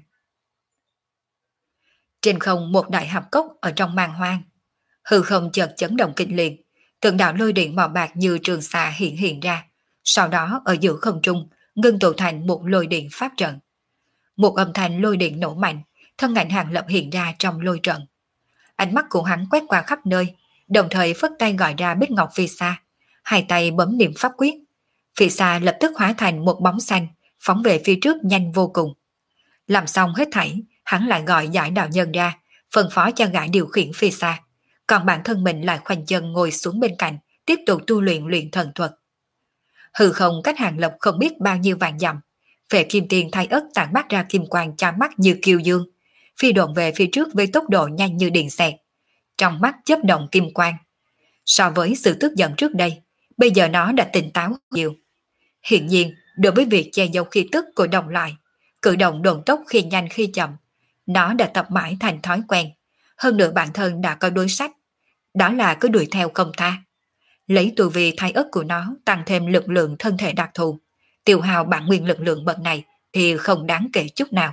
Trên không một đại hạp cốc ở trong màn hoang, hư không chợt chấn động kịch liệt, từng đạo lôi điện màu bạc như trường xà hiện hiện ra, sau đó ở giữa không trung ngưng tụ thành một lôi điện pháp trận. Một âm thanh lôi điện nổ mạnh, thân ảnh Hàng Lập hiện ra trong lôi trận. Ánh mắt của hắn quét qua khắp nơi, đồng thời phất tay gọi ra Bích Ngọc Phi Sa, hai tay bấm niệm pháp quyết. Phi Sa lập tức hóa thành một bóng xanh, phóng về phía trước nhanh vô cùng. Làm xong hết thảy, hắn lại gọi Giải Đạo Nhân ra, phân phó cho gã điều khiển Phi Sa, còn bản thân mình lại khoanh chân ngồi xuống bên cạnh, tiếp tục tu luyện luyện thần thuật. Hư không cách Hàng Lập không biết bao nhiêu vạn dặm, Phệ Kim Tiên thay ất tản mắt ra kim quang chói mắt như kiêu dương, phi độn về phía trước với tốc độ nhanh như điện xẹt, trong mắt chớp động kim quang. So với sự tức giận trước đây, bây giờ nó đã tỉnh táo nhiều. Hiện nhiên, đối với việc che giấu khí tức của đồng loại, cử động đồn tốc khi nhanh khi chậm, nó đã tập mãi thành thói quen. Hơn nữa bản thân đã có đối sách, đó là cứ đuổi theo không tha. Lấy tu vi thay ất của nó tăng thêm lực lượng thân thể đặc thù, tiêu hao bản nguyên lực lượng bậc này thì không đáng kể chút nào.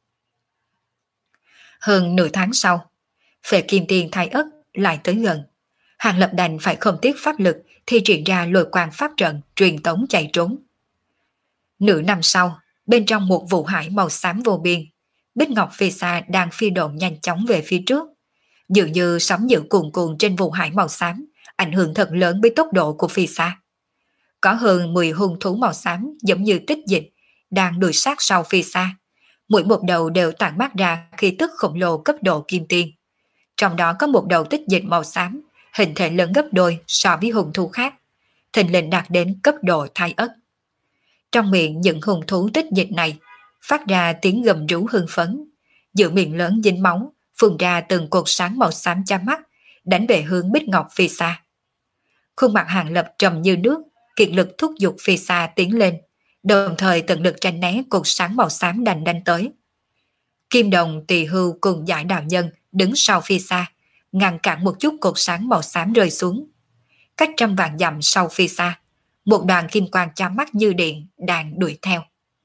Hơn nửa tháng sau, Phệ Kim Tiên thay ất lại tới gần. Hàng Lập đành phải không tiếc pháp lực thi triển ra lôi quang pháp trận truyền tống chạy trốn. Nửa năm sau, bên trong một vụ hải màu xám vô biên, Bích Ngọc Phi Sa đang phi độn nhanh chóng về phía trước. Dường như sóng dữ cuồn cuộn trên vụ hải màu xám ảnh hưởng thật lớn với tốc độ của Phi Sa. Có hơn mười hung thú màu xám giống như tích dịch đang đuổi sát sau Phi Sa. Mỗi một đầu đều tản mát ra khí tức khổng lồ cấp độ kim tiên. Trong đó có một đầu tích dịch màu xám, hình thể lớn gấp đôi so với hung thú khác, thình lình đạt đến cấp độ thai ất. Trong miệng những hung thú tích dịch này phát ra tiếng gầm rú hưng phấn, giữa miệng lớn dính máu, phun ra từng cột sáng màu xám chói mắt, đánh về hướng Bích Ngọc Phi Sa. Khuôn mặt Hàng Lập trầm như nước, kiệt lực thúc giục Phi Sa tiến lên, đồng thời tận lực tránh né cột sáng màu xám đành đánh tới. Kim Đồng, Tỳ Hưu cùng Giải Đạo Nhân đứng sau phía xa, ngăn cản một chút cột sáng màu xám rơi xuống. Cách trăm vạn dặm sau phía xa, một đoàn kim quang chói mắt như điện đang đuổi theo.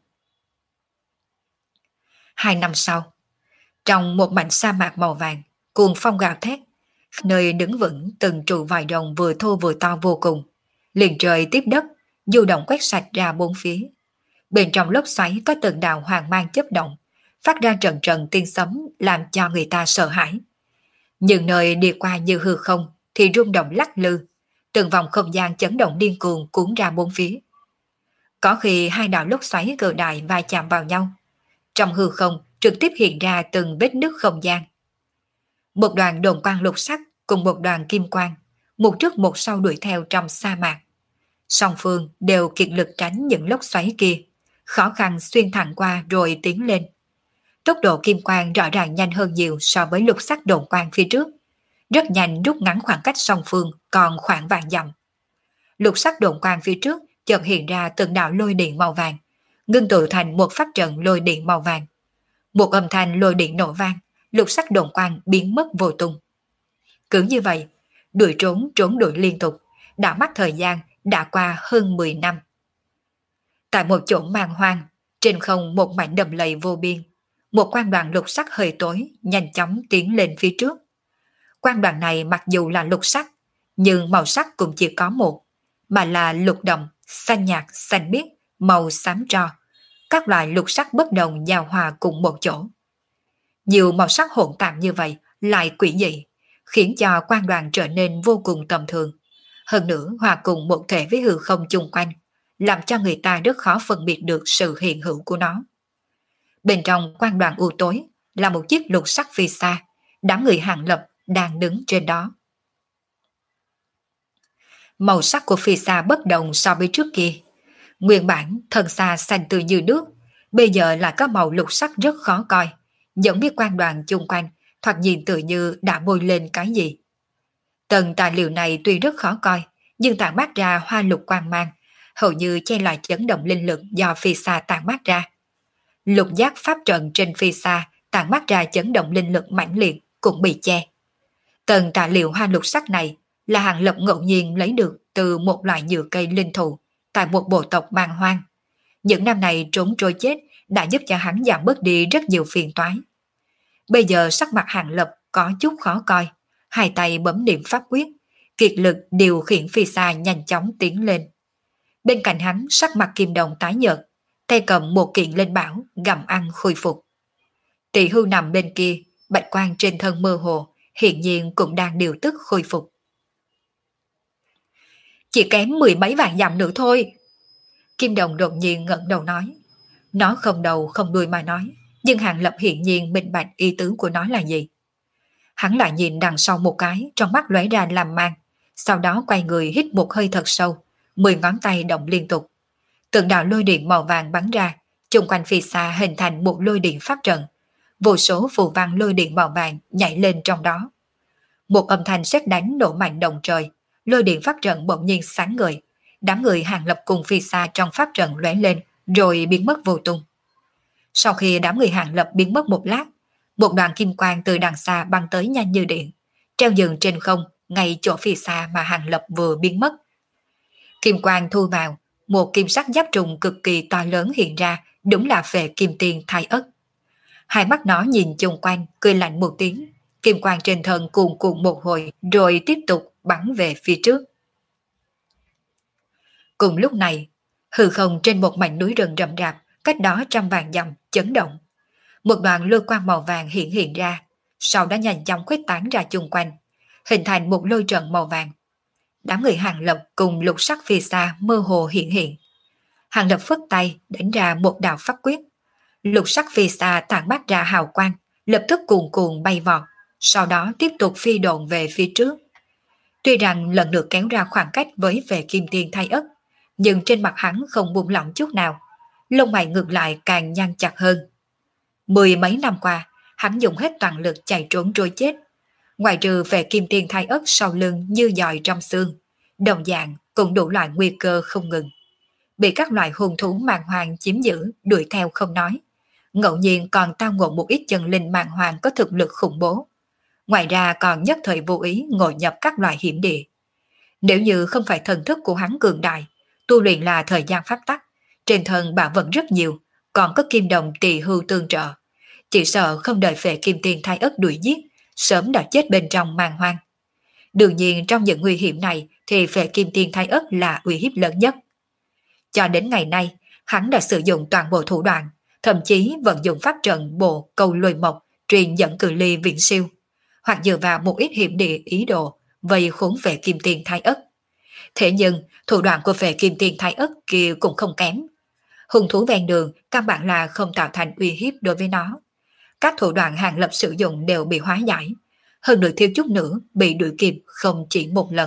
Hai năm sau, trong một mảnh sa mạc màu vàng, cuồng phong gào thét, nơi đứng vững từng trụ vòi rồng vừa thô vừa to vô cùng, liền trời tiếp đất, du động quét sạch ra bốn phía. Bên trong lốc xoáy có từng đạo hoàng mang chớp động, phát ra trận trận tiếng sấm làm cho người ta sợ hãi. Những nơi đi qua như hư không thì rung động lắc lư, từng vòng không gian chấn động điên cuồng cuốn ra bốn phía. Có khi hai đạo lốc xoáy cự đại va chạm vào nhau, trong hư không trực tiếp hiện ra từng vết nứt không gian. Một đoàn đồn quang lục sắc cùng một đoàn kim quang, một trước một sau đuổi theo trong sa mạc. Song phương đều kiệt lực tránh những lốc xoáy kia, khó khăn xuyên thẳng qua rồi tiến lên. Tốc độ kim quang rõ ràng nhanh hơn nhiều so với lục sắc đồn quang phía trước, rất nhanh rút ngắn khoảng cách song phương còn khoảng vạn dặm. Lục sắc đồn quang phía trước chợt hiện ra từng đạo lôi điện màu vàng, ngưng tụ thành một pháp trận lôi điện màu vàng. Một âm thanh lôi điện nổ vang, lục sắc đồn quang biến mất vô tung. Cứ như vậy, đuổi trốn trốn đuổi liên tục, đã mắt thời gian đã qua hơn mười năm. Tại một chỗ man hoang, trên không một mảnh đầm lầy vô biên, một quang đoàn lục sắc hơi tối nhanh chóng tiến lên phía trước. Quang đoàn này mặc dù là lục sắc, nhưng màu sắc cũng chỉ có một, mà là lục đồng, xanh nhạt, xanh biếc, màu xám tro. Các loại lục sắc bất đồng giao hòa cùng một chỗ. Nhiều màu sắc hỗn tạp như vậy lại quỷ dị, khiến cho quang đoàn trở nên vô cùng tầm thường. Hơn nữa hòa cùng một thể với hư không chung quanh, làm cho người ta rất khó phân biệt được sự hiện hữu của nó. Bên trong quang đoàn u tối là một chiếc lục sắc phi xa, đám người Hàng Lập đang đứng trên đó. Màu sắc của phi xa bất đồng so với trước kia. Nguyên bản thân xa xanh tươi như nước, bây giờ lại có màu lục sắc rất khó coi, giống như quang đoàn chung quanh, thoạt nhìn tự như đã bôi lên cái gì. Tầng tài liệu này tuy rất khó coi, nhưng tản mát ra hoa lục quang mang, hầu như che lại chấn động linh lực do phi xa tản mát ra. Lục giác pháp trận trên phi xa tản mát ra chấn động linh lực mãnh liệt cũng bị che. Tầng tài liệu hoa lục sắc này là Hàng Lập ngẫu nhiên lấy được từ một loại nhựa cây linh thụ tại một bộ tộc man hoang. Những năm này trốn trôi chết đã giúp cho hắn giảm bớt đi rất nhiều phiền toái. Bây giờ sắc mặt Hàng Lập có chút khó coi, hai tay bấm niệm pháp quyết, kiệt lực điều khiển phi xa nhanh chóng tiến lên. Bên cạnh hắn sắc mặt Kim Đồng tái nhợt, tay cầm một kiện linh bảo gặm ăn khôi phục. Tỳ Hưu nằm bên kia, bạch quang trên thân mơ hồ, hiện nhiên cũng đang điều tức khôi phục. Chỉ kém mười mấy vạn dặm nữa thôi. Kim Đồng đột nhiên ngẩng đầu nói. Nó không đầu không đuôi mà nói, nhưng Hàng Lập hiện nhiên minh bạch ý tứ của nó là gì. Hắn lại nhìn đằng sau một cái, trong mắt lóe ra làm mang, sau đó quay người hít một hơi thật sâu, mười ngón tay động liên tục. Từng đạo lôi điện màu vàng bắn ra, chung quanh phi xa hình thành một lôi điện pháp trận. Vô số phù văn lôi điện màu vàng nhảy lên trong đó. Một âm thanh sét đánh nổ mạnh động trời, lôi điện pháp trận bỗng nhiên sáng ngời. Đám người Hàng Lập cùng phi xa trong pháp trận lóe lên, rồi biến mất vô tung. Sau khi đám người Hàng Lập biến mất một lát, một đoàn kim quang từ đằng xa băng tới nhanh như điện, treo dừng trên không ngay chỗ phi xa mà Hàng Lập vừa biến mất. Kim quang thu vào, một kim sắc giáp trùng cực kỳ to lớn hiện ra, đúng là về kim tiên thai ất. Hai mắt nó nhìn chung quanh, cười lạnh một tiếng, kim quang trên thân cuồn cuộn một hồi, rồi tiếp tục bắn về phía trước. Cùng lúc này, hư không trên một mảnh núi rừng rậm rạp, cách đó trăm vạn dặm chấn động. Một đoàn lôi quang màu vàng hiện hiện ra, sau đó nhanh chóng khuếch tán ra chung quanh, hình thành một lôi trận màu vàng. Đám người Hàng Lập cùng lục sắc phi xa mơ hồ hiện hiện. Hàng Lập phất tay đánh ra một đạo pháp quyết. Lục sắc phi xa tản mát ra hào quang, lập tức cuồn cuộn bay vọt, sau đó tiếp tục phi độn về phía trước. Tuy rằng lần lượt kéo ra khoảng cách với về kim tiên thai ất, nhưng trên mặt hắn không buông lỏng chút nào, lông mày ngược lại càng nhăn chặt hơn. Mười mấy năm qua, hắn dùng hết toàn lực chạy trốn trôi chết. Ngoài trừ về kim tiên thai ất sau lưng như giòi trong xương, đồng dạng cũng đủ loại nguy cơ không ngừng. bị các loại hung thú màng hoàng chiếm giữ, đuổi theo không nói. Ngẫu nhiên còn tao ngộ một ít chân linh màng hoàng có thực lực khủng bố. Ngoài ra còn nhất thời vô ý ngộ nhập các loại hiểm địa. Nếu như không phải thần thức của hắn cường đại, tu luyện là thời gian pháp tắc, trên thân bảo vật rất nhiều, còn có kim đồng tỳ hưu tương trợ. Chỉ sợ không đợi Phệ Kim Tiên Thái Ất đuổi giết, sớm đã chết bên trong màng hoang. Đương nhiên trong những nguy hiểm này thì Phệ Kim Tiên Thái Ất là uy hiếp lớn nhất. Cho đến ngày nay, hắn đã sử dụng toàn bộ thủ đoạn, thậm chí vận dụng pháp trận bộ cầu lôi mộc truyền dẫn cự ly viễn siêu, hoặc dựa vào một ít hiểm địa ý đồ vây khốn Phệ Kim Tiên Thái Ất. Thế nhưng thủ đoạn của Phệ Kim Tiên Thái Ất kia cũng không kém. Hung thú ven đường căn bản là không tạo thành uy hiếp đối với nó. Các thủ đoạn Hàng Lập sử dụng đều bị hóa giải, hơn nữa thiếu chút nữa bị đuổi kịp không chỉ một lần.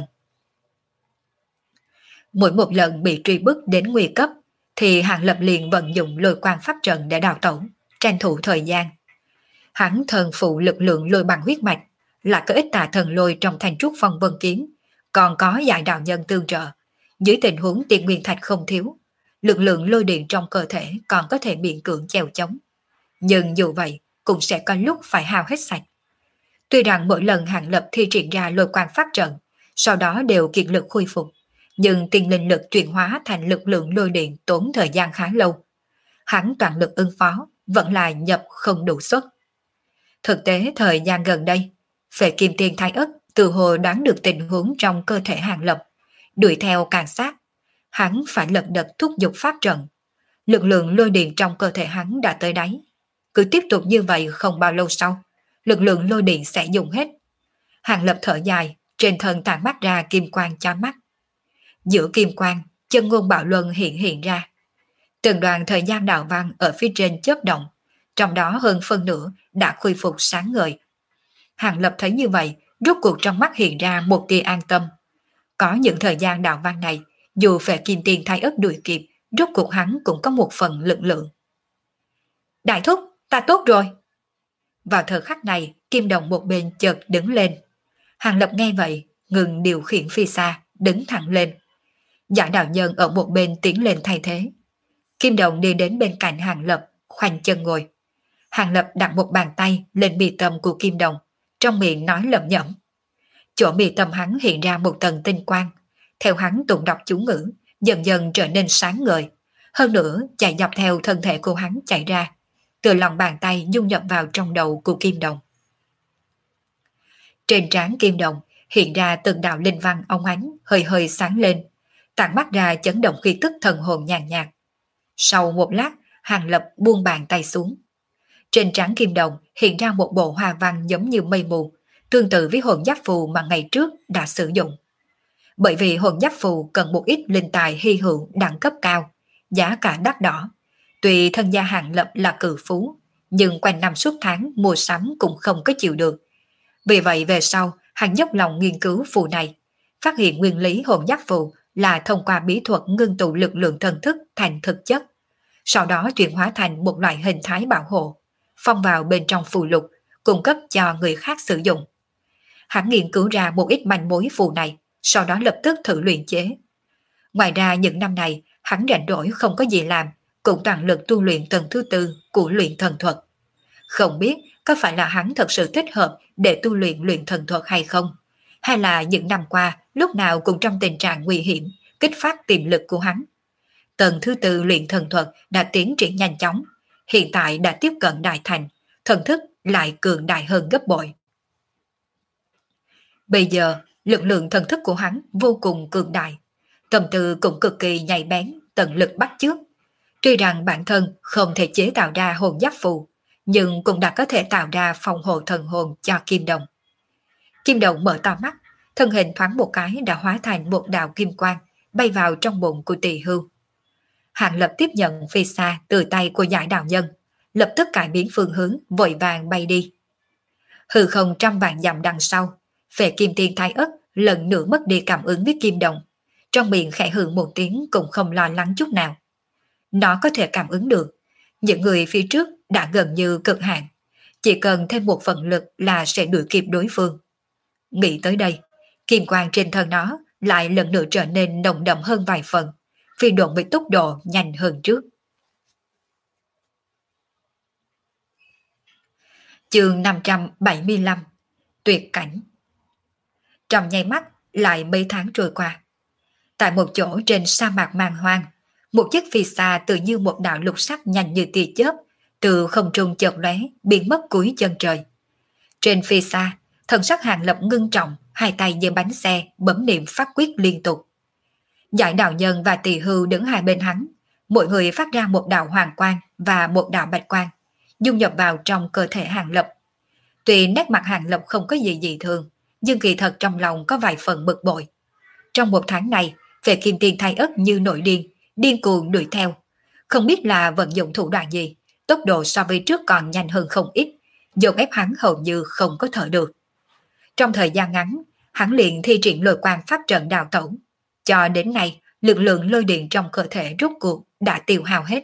Mỗi một lần bị truy bức đến nguy cấp thì Hàng Lập liền vận dụng lôi quang pháp trận để đào tẩu, tranh thủ thời gian. Hắn thần phụ lực lượng lôi bằng huyết mạch, là có ít tà thần lôi trong thành trúc phong vân kiếm, còn có giải đạo nhân tương trợ. Dưới tình huống tiền nguyên thạch không thiếu, lực lượng lôi điện trong cơ thể còn có thể miễn cưỡng chèo chống. Nhưng dù vậy cũng sẽ có lúc phải hao hết sạch. Tuy rằng mỗi lần Hàng Lập thi triển ra lôi quang pháp trận, sau đó đều kiệt lực khôi phục, nhưng tiền linh lực chuyển hóa thành lực lượng lôi điện tốn thời gian khá lâu. Hắn toàn lực ứng phó, vẫn là nhập không đủ suất. Thực tế thời gian gần đây, Phệ Kim Tiên Thái Ất từ hồ đoán được tình huống trong cơ thể Hàng Lập, đuổi theo càng sát. Hắn phải lật đật thúc giục pháp trận. Lực lượng lôi điện trong cơ thể hắn đã tới đáy. Cứ tiếp tục như vậy không bao lâu sau, lực lượng lôi điện sẽ dùng hết. Hàng Lập thở dài, trên thân tản mắt ra kim quang chói mắt. Giữa kim quang, chân ngôn bạo luân hiện hiện ra. Từng đoàn thời gian đạo văn ở phía trên chớp động, trong đó hơn phân nửa đã khôi phục sáng ngời. Hàng Lập thấy như vậy, rốt cuộc trong mắt hiện ra một tia an tâm. Có những thời gian đạo văn này, dù Phệ Kim Tiên Thái Ất đuổi kịp, rốt cuộc hắn cũng có một phần lực lượng. Đại thúc, ta tốt rồi. Vào thời khắc này, kim đồng một bên chợt đứng lên. Hàng Lập nghe vậy, ngừng điều khiển phi xa, đứng thẳng lên. Giải đạo nhân ở một bên tiến lên thay thế. Kim đồng đi đến bên cạnh Hàng Lập, khoanh chân ngồi. Hàng Lập đặt một bàn tay lên mi tâm của kim đồng, trong miệng nói lẩm nhẩm. Chỗ mi tâm hắn hiện ra một tầng tinh quang, theo hắn tụng đọc chú ngữ, dần dần trở nên sáng ngời. Hơn nữa chạy dọc theo thân thể của hắn chạy ra, từ lòng bàn tay dung nhập vào trong đầu của kim đồng. Trên trán kim đồng hiện ra từng đạo linh văn óng ánh hơi hơi sáng lên, tản mắt ra chấn động khí tức thần hồn nhàn nhạt. Sau một lát, Hàng Lập buông bàn tay xuống. Trên trán kim đồng hiện ra một bộ hoa văn giống như mây mù, tương tự với hồn giáp phù mà ngày trước đã sử dụng. Bởi vì hồn giáp phù cần một ít linh tài hy hữu đẳng cấp cao, giá cả đắt đỏ. Tuy thân gia Hàng Lập là cự phú, nhưng quanh năm suốt tháng mua sắm cũng không có chịu được. Vì vậy về sau, hắn dốc lòng nghiên cứu phù này, phát hiện nguyên lý hồn giáp phù là thông qua bí thuật ngưng tụ lực lượng thần thức thành thực chất, sau đó chuyển hóa thành một loại hình thái bảo hộ, phong vào bên trong phù lục, cung cấp cho người khác sử dụng. Hắn nghiên cứu ra một ít manh mối phù này, sau đó lập tức thử luyện chế. Ngoài ra những năm này, hắn rảnh rỗi không có gì làm, cũng toàn lực tu luyện tầng thứ tư của luyện thần thuật. Không biết có phải là hắn thật sự thích hợp để tu luyện luyện thần thuật hay không, hay là những năm qua lúc nào cũng trong tình trạng nguy hiểm, kích phát tiềm lực của hắn. Tầng thứ tư luyện thần thuật đã tiến triển nhanh chóng, hiện tại đã tiếp cận đại thành, thần thức lại cường đại hơn gấp bội. Bây giờ, lực lượng thần thức của hắn vô cùng cường đại, tâm tư cũng cực kỳ nhạy bén, tận lực bắt chước. Tuy rằng bản thân không thể chế tạo ra hồn giáp phù, nhưng cũng đã có thể tạo ra phòng hộ thần hồn cho kim đồng. Kim đồng mở to mắt, thân hình thoáng một cái đã hóa thành một đạo kim quang, bay vào trong bụng của Tỳ Hưu. Hàng Lập tiếp nhận phi xa từ tay của giải đạo nhân, lập tức cải biến phương hướng, vội vàng bay đi. Hư không trăm vạn dặm đằng sau, Phệ Kim Tiên Thái Ất lần nữa mất đi cảm ứng với kim đồng, trong miệng khẽ hừ một tiếng cũng không lo lắng chút nào. Nó có thể cảm ứng được, những người phía trước đã gần như cực hạn, chỉ cần thêm một phần lực là sẽ đuổi kịp đối phương. Nghĩ tới đây, kim quang trên thân nó lại lần nữa trở nên nồng đậm hơn vài phần, phi độn với tốc độ nhanh hơn trước. Chương năm trăm bảy mươi lăm. Tuyệt cảnh. Trong nháy mắt lại mấy tháng trôi qua. Tại một chỗ trên sa mạc man hoang, một chiếc phi xa tự như một đạo lục sắc nhanh như tia chớp, từ không trung chợt lóe biến mất cuối chân trời. Trên phi xa, thần sắc Hàng Lập ngưng trọng, hai tay giơ bánh xe, bấm niệm phát quyết liên tục. Giải đạo nhân và tỳ hưu đứng hai bên hắn, mỗi người phát ra một đạo hoàng quang và một đạo bạch quang, dung nhập vào trong cơ thể Hàng Lập. Tuy nét mặt Hàng Lập không có gì dị thường, nhưng kỳ thật trong lòng có vài phần bực bội. Trong một tháng này, về kim tiền thay ất như nổi điên, điên cuồng đuổi theo. Không biết là vận dụng thủ đoạn gì, tốc độ so với trước còn nhanh hơn không ít, dồn ép hắn hầu như không có thở được. Trong thời gian ngắn, hắn liền thi triển lôi quang pháp trận đào tẩu. Cho đến nay, lực lượng lôi điện trong cơ thể rút cuộc đã tiêu hao hết.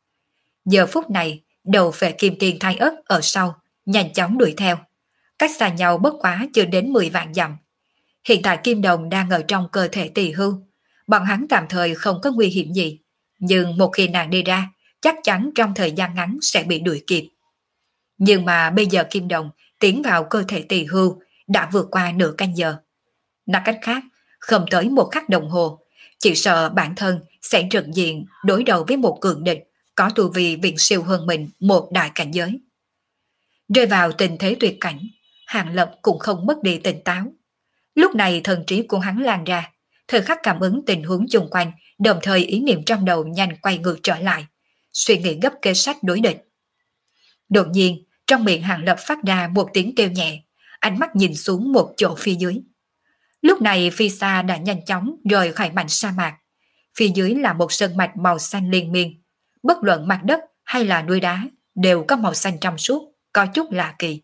Giờ phút này, đầu phệ kim tiền thay ất ở sau, nhanh chóng đuổi theo. Cách xa nhau bất quá chưa đến mười vạn dặm. Hiện tại kim đồng đang ở trong cơ thể tỳ hưu. Bọn hắn tạm thời không có nguy hiểm gì. Nhưng một khi nàng đi ra, chắc chắn trong thời gian ngắn sẽ bị đuổi kịp. Nhưng mà bây giờ kim đồng tiến vào cơ thể tỳ hưu đã vượt qua nửa canh giờ. Nói cách khác, không tới một khắc đồng hồ, chỉ sợ bản thân sẽ trực diện đối đầu với một cường địch có tu vi viện siêu hơn mình một đại cảnh giới. Rơi vào tình thế tuyệt cảnh, Hàng Lập cũng không mất đi tỉnh táo. Lúc này thần trí của hắn lan ra, thời khắc cảm ứng tình huống chung quanh, đồng thời ý niệm trong đầu nhanh quay ngược trở lại, suy nghĩ gấp kế sách đối địch. Đột nhiên, trong miệng Hàng Lập phát ra một tiếng kêu nhẹ, ánh mắt nhìn xuống một chỗ phía dưới. Lúc này phi xa đã nhanh chóng rời khỏi mảnh sa mạc. Phía dưới là một sơn mạch màu xanh liên miên. Bất luận mặt đất hay là núi đá đều có màu xanh trong suốt, có chút lạ kỳ.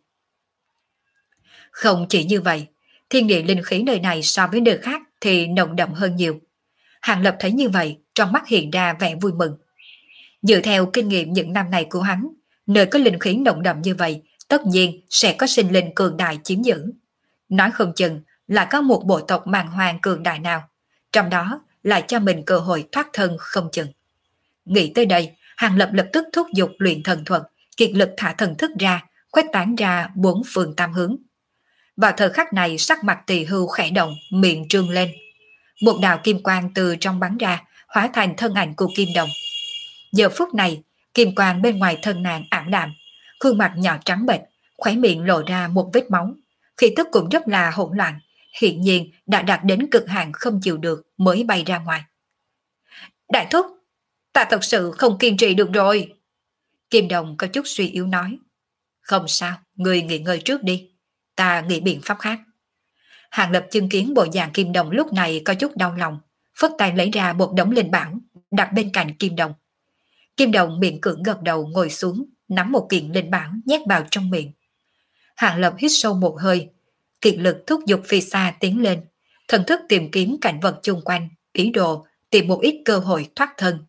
Không chỉ như vậy, thiên địa linh khí nơi này so với nơi khác thì nồng đậm hơn nhiều. Hàng Lập thấy như vậy, trong mắt hiện ra vẻ vui mừng. Dựa theo kinh nghiệm những năm này của hắn, nơi có linh khí nồng đậm như vậy, tất nhiên sẽ có sinh linh cường đại chiếm giữ. Nói không chừng là có một bộ tộc màn hoàng cường đại nào, trong đó lại cho mình cơ hội thoát thân không chừng. Nghĩ tới đây, Hàng Lập lập tức thúc giục luyện thần thuật, kiệt lực thả thần thức ra, khuếch tán ra bốn phương tam hướng. Vào thời khắc này, sắc mặt tỳ hưu khẽ động, miệng trương lên. Một đạo kim quang từ trong bắn ra, hóa thành thân ảnh của kim đồng. Giờ phút này, kim quang bên ngoài thân nàng ảm đạm, khuôn mặt nhỏ trắng bệch, khóe miệng lộ ra một vết máu, khí tức cũng rất là hỗn loạn, hiện nhiên đã đạt đến cực hạn không chịu được mới bay ra ngoài. Đại thúc, ta thật sự không kiên trì được rồi. Kim đồng có chút suy yếu nói. Không sao, người nghỉ ngơi trước đi, ta nghĩ biện pháp khác. Hàng Lập chứng kiến bộ dạng kim đồng lúc này có chút đau lòng, phất tay lấy ra một đống linh bảo, đặt bên cạnh kim đồng. Kim đồng miệng cưỡng gật đầu ngồi xuống, nắm một kiện linh bảo nhét vào trong miệng. Hàng Lập hít sâu một hơi, kiệt lực thúc giục phi xa tiến lên, thần thức tìm kiếm cảnh vật chung quanh, ý đồ tìm một ít cơ hội thoát thân.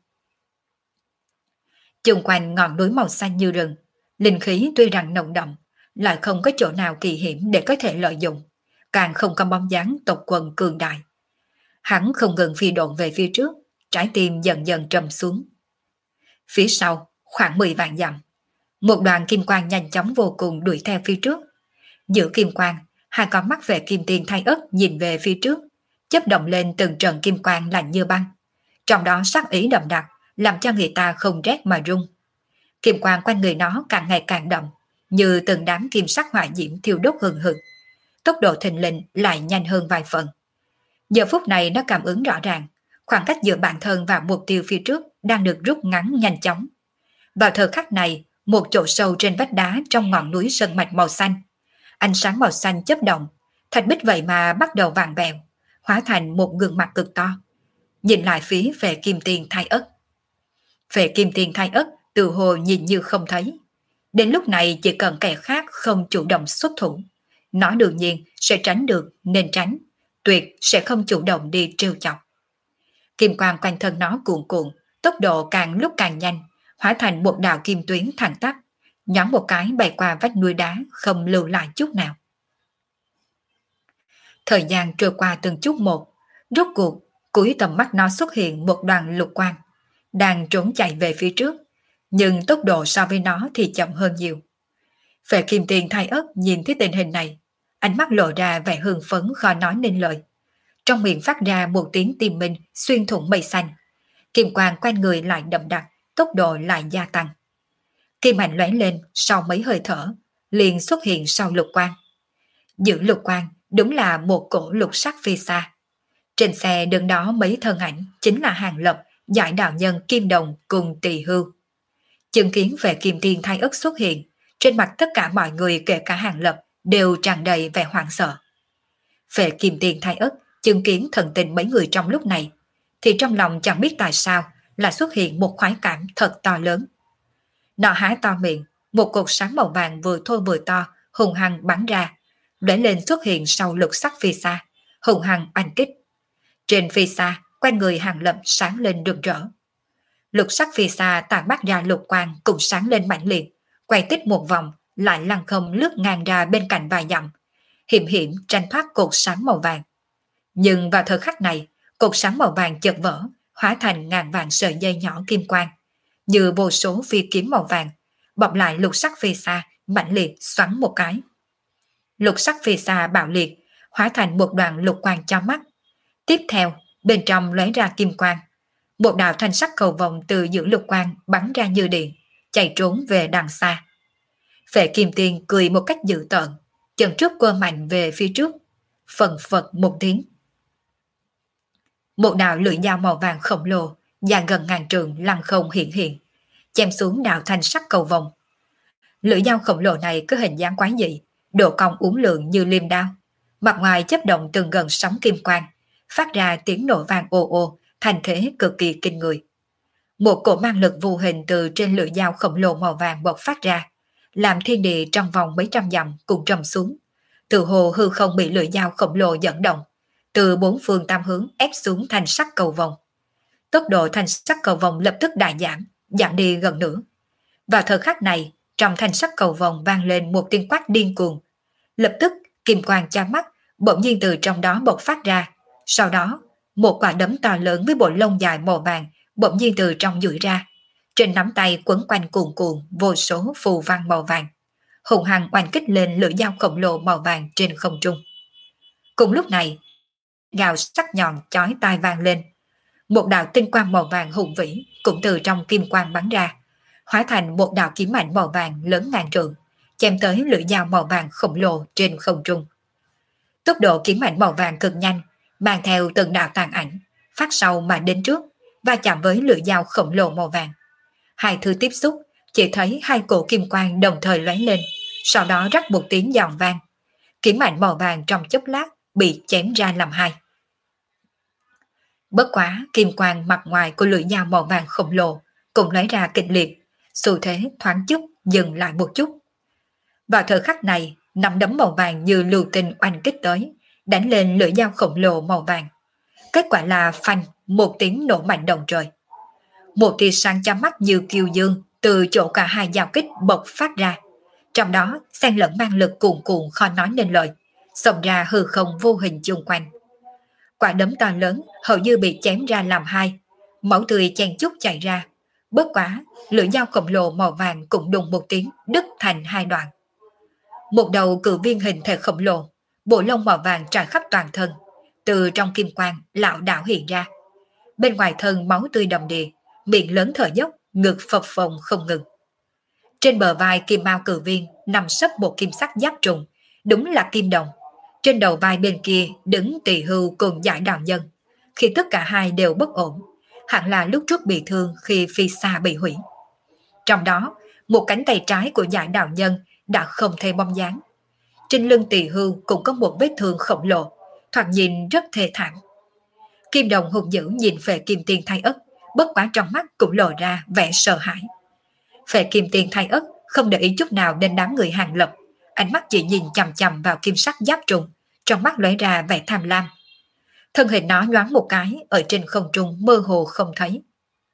Chung quanh ngọn núi màu xanh như rừng, linh khí tuy rằng nồng đậm, lại không có chỗ nào kỳ hiểm để có thể lợi dụng, càng không có bóng dáng tộc quần cường đại. Hắn không ngừng phi độn về phía trước, trái tim dần dần trầm xuống. Phía sau, khoảng mười vạn dặm, một đoàn kim quang nhanh chóng vô cùng đuổi theo phía trước. Giữa kim quang, hai con mắt về kim tiền thay ất nhìn về phía trước, chớp động lên từng trận kim quang lạnh như băng. Trong đó sắc ý đậm đặc, làm cho người ta không rét mà run. Kim quang quanh người nó càng ngày càng đậm, như từng đám kim sắc hỏa diễm thiêu đốt hừng hực. Tốc độ thình lình lại nhanh hơn vài phần. Giờ phút này nó cảm ứng rõ ràng, khoảng cách giữa bản thân và mục tiêu phía trước đang được rút ngắn nhanh chóng. Vào thời khắc này, một chỗ sâu trên vách đá trong ngọn núi sơn mạch màu xanh, ánh sáng màu xanh chớp động, thạch bích vậy mà bắt đầu vàng vẹo, hóa thành một gương mặt cực to. Nhìn lại phía về kim tiền thay ất. Về kim tiền thay ất từ hồ nhìn như không thấy. Đến lúc này chỉ cần kẻ khác không chủ động xuất thủ, nó đương nhiên sẽ tránh được nên tránh, tuyệt sẽ không chủ động đi trêu chọc. Kim quang quanh thân nó cuồn cuộn, tốc độ càng lúc càng nhanh, hóa thành một đạo kim tuyến thẳng tắp, nhón một cái bay qua vách núi đá không lưu lại chút nào. Thời gian trôi qua từng chút một, rốt cuộc Cuối tầm mắt nó xuất hiện một đoàn lục quang, đang trốn chạy về phía trước, nhưng tốc độ so với nó thì chậm hơn nhiều. Phệ Kim Tiền Thai Ất nhìn thấy tình hình này, ánh mắt lộ ra vẻ hưng phấn khó nói nên lời. Trong miệng phát ra một tiếng tim minh xuyên thủng mây xanh. Kim quang quanh người lại đậm đặc, tốc độ lại gia tăng. Kim ảnh lóe lên sau mấy hơi thở, liền xuất hiện sau lục quang. Giữa lục quang đúng là một cổ lục sắc phi xa. Trên xe đứng đó mấy thân ảnh chính là Hàng Lập, Giải đạo nhân Kim Đồng cùng Tỳ Hưu. Chứng kiến về Kim Tiền Thai Ất xuất hiện, trên mặt tất cả mọi người kể cả Hàng Lập đều tràn đầy vẻ hoảng sợ. Về Kim Tiền Thai Ất chứng kiến thần tình mấy người trong lúc này, thì trong lòng chẳng biết tại sao là xuất hiện một khoái cảm thật to lớn. Nó há to miệng, một cột sáng màu vàng vừa thô vừa to, hùng hăng bắn ra, lóe lên xuất hiện sau lục sắc phi xa, hùng hăng oanh kích. Trên phi xa, quanh người Hàng Lập sáng lên rực rỡ. Lục sắc phi xa tản mắt ra lục quang cùng sáng lên mãnh liệt, quay tích một vòng, lại lăng không lướt ngang ra bên cạnh vài dặm, hiểm hiểm tranh thoát cột sáng màu vàng. Nhưng vào thời khắc này, cột sáng màu vàng chợt vỡ, hóa thành ngàn vạn sợi dây nhỏ kim quang, như vô số phi kiếm màu vàng, bọc lại lục sắc phi xa, mãnh liệt xoắn một cái. Lục sắc phi xa bạo liệt, hóa thành một đoàn lục quang cho mắt. Tiếp theo, bên trong lóe ra kim quang. Một đạo thanh sắc cầu vồng từ giữa lục quang bắn ra như điện, chạy trốn về đằng xa. Phệ Kim Tiền cười một cách dữ tợn, chân trước quơ mạnh về phía trước, phần phật một tiếng. Một đạo lưỡi dao màu vàng khổng lồ, dài gần ngàn trượng lăng không hiện hiện, chém xuống đạo thanh sắc cầu vồng. Lưỡi dao khổng lồ này có hình dáng quái dị, độ cong uốn lượn như liêm đao, mặt ngoài chớp động từng gần sóng kim quang, phát ra tiếng nổ vang ồ ồ, thành thế cực kỳ kinh người. Một cổ mang lực vô hình từ trên lưỡi dao khổng lồ màu vàng bộc phát ra, làm thiên địa trong vòng mấy trăm dặm cùng trầm xuống. Từ hồ hư không bị lưỡi dao khổng lồ dẫn động, từ bốn phương tam hướng ép xuống thành sắc cầu vồng. Tốc độ thành sắc cầu vồng lập tức đại giảm, giảm đi gần nửa. Vào thời khắc này, trong thành sắc cầu vồng vang lên một tiếng quát điên cuồng. Lập tức, kim quang chói mắt bỗng nhiên từ trong đó bộc phát ra. Sau đó, một quả đấm to lớn với bộ lông dài màu vàng bỗng nhiên từ trong duỗi ra. Trên nắm tay quấn quanh cuồn cuộn vô số phù văn màu vàng, hùng hăng oanh kích lên lưỡi dao khổng lồ màu vàng trên không trung. Cùng lúc này, gào sắc nhọn chói tai vang lên. Một đạo tinh quang màu vàng hùng vĩ cũng từ trong kim quang bắn ra, hóa thành một đạo kiếm ảnh màu vàng lớn ngàn trượng, chém tới lưỡi dao màu vàng khổng lồ trên không trung. Tốc độ kiếm ảnh màu vàng cực nhanh, mang theo từng đạo tàn ảnh, phát sau mà đến trước, va chạm với lưỡi dao khổng lồ màu vàng. Hai thứ tiếp xúc, chỉ thấy hai cổ kim quang đồng thời lóe lên, sau đó rắc một tiếng giòn vang. Kiếm ảnh màu vàng trong chốc lát bị chém ra làm hai. Bất quá, kim quang mặt ngoài của lưỡi dao màu vàng khổng lồ cũng lóe ra kịch liệt, xu thế thoáng chút dừng lại một chút. Vào thời khắc này, nắm đấm màu vàng như lưu tinh oanh kích tới, đánh lên lưỡi dao khổng lồ màu vàng. Kết quả là phanh, một tiếng nổ mạnh động trời. Một tia sáng chói mắt như kiêu dương từ chỗ cả hai giao kích bộc phát ra, trong đó xen lẫn mang lực cuồn cuộn khó nói nên lời, xông ra hư không vô hình chung quanh. Quả đấm to lớn hầu như bị chém ra làm hai, máu tươi chen chúc chảy ra. Bất quá, lưỡi dao khổng lồ màu vàng cũng đùng một tiếng đứt thành hai đoạn. Một đầu cự viên hình thể khổng lồ, bộ lông màu vàng trải khắp toàn thân, từ trong kim quang lảo đảo hiện ra. Bên ngoài thân máu tươi đầm đìa, miệng lớn thở dốc, ngực phập phồng không ngừng. Trên bờ vai kim mao cự viên nằm sấp một kim sắc giáp trùng, đúng là Kim Đồng. Trên đầu vai bên kia đứng Tỳ Hưu cùng Giải đạo nhân. Khi tất cả hai đều bất ổn, hẳn là lúc trước bị thương khi phi xa bị hủy. Trong đó, một cánh tay trái của Giải đạo nhân đã không thấy bóng dáng. Trên lưng Tỳ Hưu cũng có một vết thương khổng lồ, thoạt nhìn rất thê thảm. Kim Đồng hùng dữ nhìn về Kim Tiền Thai Ất, bất quá trong mắt cũng lộ ra vẻ sợ hãi. Về Kim Tiền Thai Ất không để ý chút nào đến đám người Hàng Lập, ánh mắt chỉ nhìn chằm chằm vào kim sắc giáp trùng, trong mắt lóe ra vẻ tham lam. Thân hình nó nhoáng một cái ở trên không trung mơ hồ không thấy.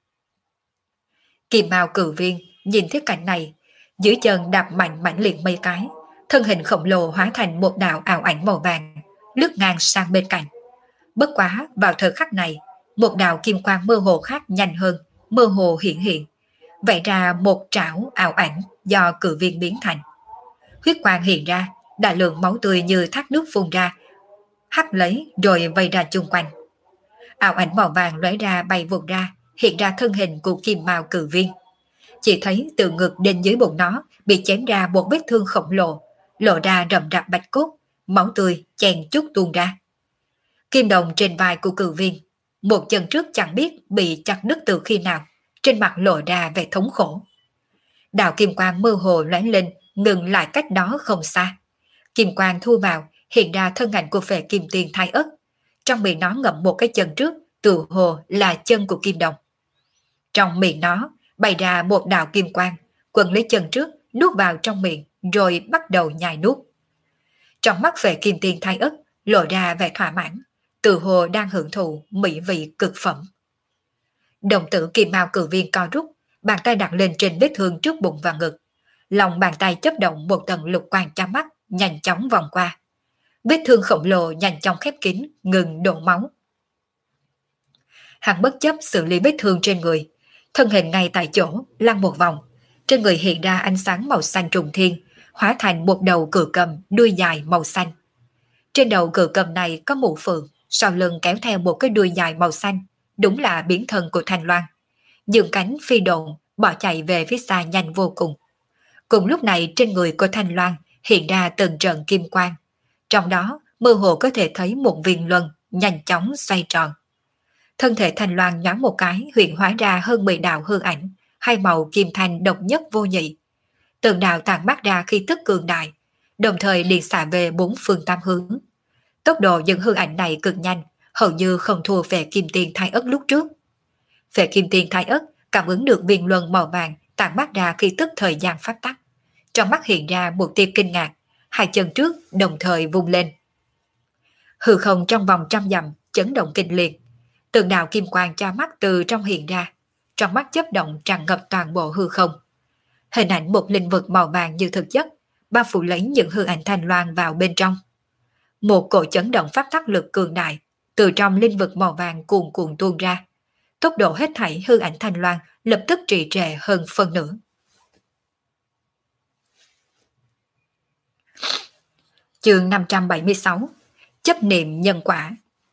Kim mao cự viên nhìn thấy cảnh này, dưới chân đạp mạnh mãnh liệt mấy cái, thân hình khổng lồ hóa thành một đạo ảo ảnh màu vàng, lướt ngang sang bên cạnh. Bất quá vào thời khắc này, một đạo kim quang mơ hồ khác nhanh hơn, mơ hồ hiện hiện, vậy ra một trảo ảo ảnh do cự viên biến thành. Huyết quang hiện ra, đại lượng máu tươi như thác nước phun ra, hắt lấy rồi vây ra chung quanh. Ảo ảnh màu vàng lóe ra bay vụt ra, hiện ra thân hình của kim mao cự viên. Chỉ thấy từ ngực đến dưới bụng nó bị chém ra một vết thương khổng lồ, lộ ra rậm rạp bạch cốt, máu tươi chen chúc tuôn ra. Kim đồng trên vai của cự viên, một chân trước chẳng biết bị chặt đứt từ khi nào, trên mặt lộ ra vẻ thống khổ. Đạo kim quang mơ hồ lóe lên, ngừng lại cách đó không xa. Kim quang thu vào, hiện ra thân ảnh của phệ kim tiền thai ất. Trong miệng nó ngậm một cái chân trước, tự hồ là chân của kim đồng. Trong miệng nó bày ra một đạo kim quang, quần lấy chân trước, nuốt vào trong miệng, rồi bắt đầu nhai nuốt. Trong mắt phệ kim tiền thai ất lộ ra vẻ thỏa mãn, tự hồ đang hưởng thụ mỹ vị cực phẩm. Đồng tử kim mao cự viên co rút, bàn tay đặt lên trên vết thương trước bụng và ngực. Lòng bàn tay chớp động một tầng lục quang chói mắt, nhanh chóng vòng qua. Vết thương khổng lồ nhanh chóng khép kín, ngừng đổ máu. Hắn bất chấp xử lý vết thương trên người, thân hình ngay tại chỗ lăn một vòng, trên người hiện ra ánh sáng màu xanh trùng thiên, hóa thành một đầu cự cầm đuôi dài màu xanh. Trên đầu cự cầm này có mũ phượng, sau lưng kéo theo một cái đuôi dài màu xanh, đúng là biến thân của Thanh Loan. Dương cánh phi độn, bỏ chạy về phía xa nhanh vô cùng. Cùng lúc này trên người của Thanh Loan hiện ra từng trận kim quang, trong đó mơ hồ có thể thấy một viên luân nhanh chóng xoay tròn. Thân thể Thanh Loan nhoáng một cái hiện hóa ra hơn mười đạo hư ảnh, hai màu kim thanh độc nhất vô nhị. Từng đạo tàn mát ra khí tức cường đại, đồng thời liền xả về bốn phương tám hướng. Tốc độ những hư ảnh này cực nhanh, hầu như không thua về kim tiền thai ất lúc trước. Về kim tiền thai ất cảm ứng được viên luân màu vàng tàn mát ra khí tức thời gian phát tắc, trong mắt hiện ra một tia kinh ngạc, hai chân trước đồng thời vung lên. Hư không trong vòng trăm dặm chấn động kinh liệt, từng đạo kim quang cho mắt từ trong hiện ra, trong mắt chớp động tràn ngập toàn bộ hư không. Hình ảnh một linh vực màu vàng như thực chất, bao phủ lấy những hư ảnh Thanh Loan vào bên trong. Một cỗ chấn động pháp tắc lực cường đại từ trong linh vực màu vàng cuồn cuộn tuôn ra. Tốc độ hết thảy hư ảnh Thanh Loan lập tức trì trệ hơn phân nửa. Chương năm trăm bảy mươi sáu. Chấp niệm nhân quả.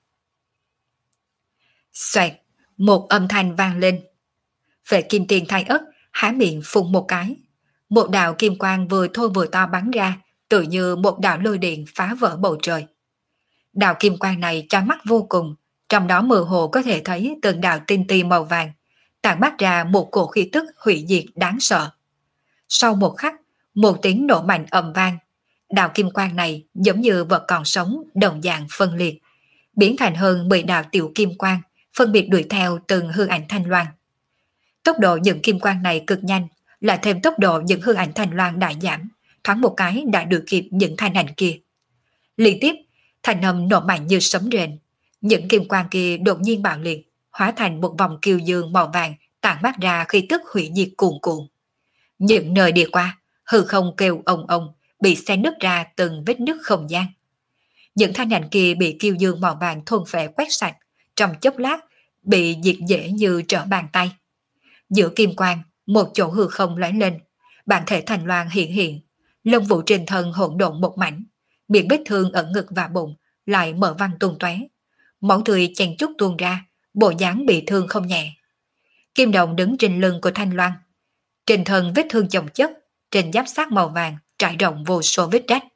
Xoẹt, một âm thanh vang lên. Phệ kim tiền thai ất há miệng phun một cái. Một đạo kim quang vừa thô vừa to bắn ra, tự như một đạo lôi điện phá vỡ bầu trời. Đạo kim quang này chói mắt vô cùng, trong đó mơ hồ có thể thấy từng đạo tinh ti màu vàng, tản mát ra một cổ khí tức hủy diệt đáng sợ. Sau một khắc, một tiếng nổ mạnh ầm vang, đạo kim quang này giống như vật còn sống đồng dạng phân liệt, biến thành hơn mười đạo tiểu kim quang, phân biệt đuổi theo từng hư ảnh Thanh Loan. Tốc độ những kim quang này cực nhanh, lại thêm tốc độ những hư ảnh Thanh Loan đại giảm, thoáng một cái đã đuổi kịp những thanh ảnh kia. Liên tiếp, thanh âm nổ mạnh như sấm rền, những kim quang kia đột nhiên bạo liệt, hóa thành một vòng kiều dương màu vàng tản mát ra khí tức hủy diệt cuồn cuộn. Những nơi đi qua, hư không kêu ông ông, bị xé nứt ra từng vết nứt không gian. Những thanh ảnh kia bị kiều dương màu vàng thôn phệ quét sạch, trong chốc lát bị diệt dễ như trở bàn tay. Giữa kim quang, một chỗ hư không lóe lên, bản thể Thanh Loan hiện hiện, lông vũ trên thân hỗn độn một mảnh, miệng vết thương ở ngực và bụng lại mở văng tung tóe, máu tươi chen chúc tuôn ra, bộ dáng bị thương không nhẹ. Kim đồng đứng trên lưng của Thanh Loan, trên thân vết thương chồng chất, trên giáp xác màu vàng trải rộng vô số vết rách.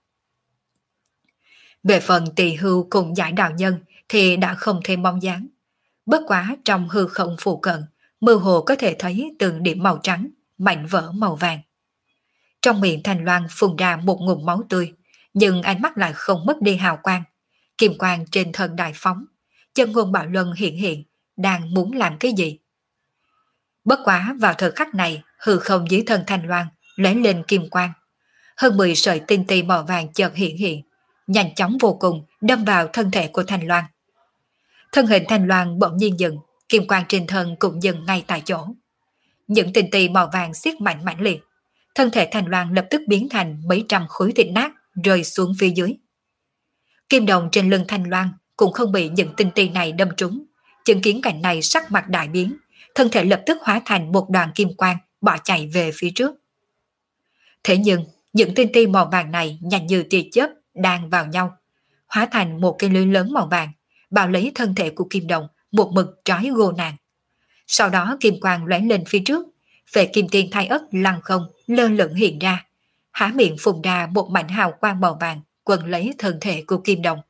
Về phần Tỳ Hưu cùng Giải Đạo Nhân thì đã không thêm bóng dáng, bất quá trong hư không phụ cận, mơ hồ có thể thấy từng điểm màu trắng, mảnh vỡ màu vàng. Trong miệng Thanh Loan phun ra một ngụm máu tươi, nhưng ánh mắt lại không mất đi hào quang. Kim quang trên thân đại phóng, chân ngôn Bảo Luân hiện hiện, đang muốn làm cái gì. Bất quá vào thời khắc này, hư không dưới thân Thanh Loan lóe lên kim quang. Hơn mười sợi tinh ti màu vàng chợt hiện hiện, nhanh chóng vô cùng đâm vào thân thể của Thanh Loan. Thân hình Thanh Loan bỗng nhiên dừng, kim quang trên thân cũng dừng ngay tại chỗ. Những tinh ti màu vàng siết mạnh mãnh liệt, thân thể Thanh Loan lập tức biến thành mấy trăm khối thịt nát rơi xuống phía dưới. Kim đồng trên lưng Thanh Loan cũng không bị những tinh ti này đâm trúng, Chứng kiến cảnh này sắc mặt đại biến, thân thể lập tức hóa thành một đoàn kim quang bỏ chạy về phía trước. Thế nhưng, những tinh ti màu vàng này nhanh như tia chớp đang vào nhau, hóa thành một cái lưới lớn màu vàng, bao lấy thân thể của Kim Đồng một mực trói gô nàng. Sau đó kim quang lóe lên phía trước, Phệ Kim Tiên Thai Ất lăng không lơ lửng hiện ra, há miệng phun ra một mảnh hào quang màu vàng quấn lấy thân thể của Kim Đồng.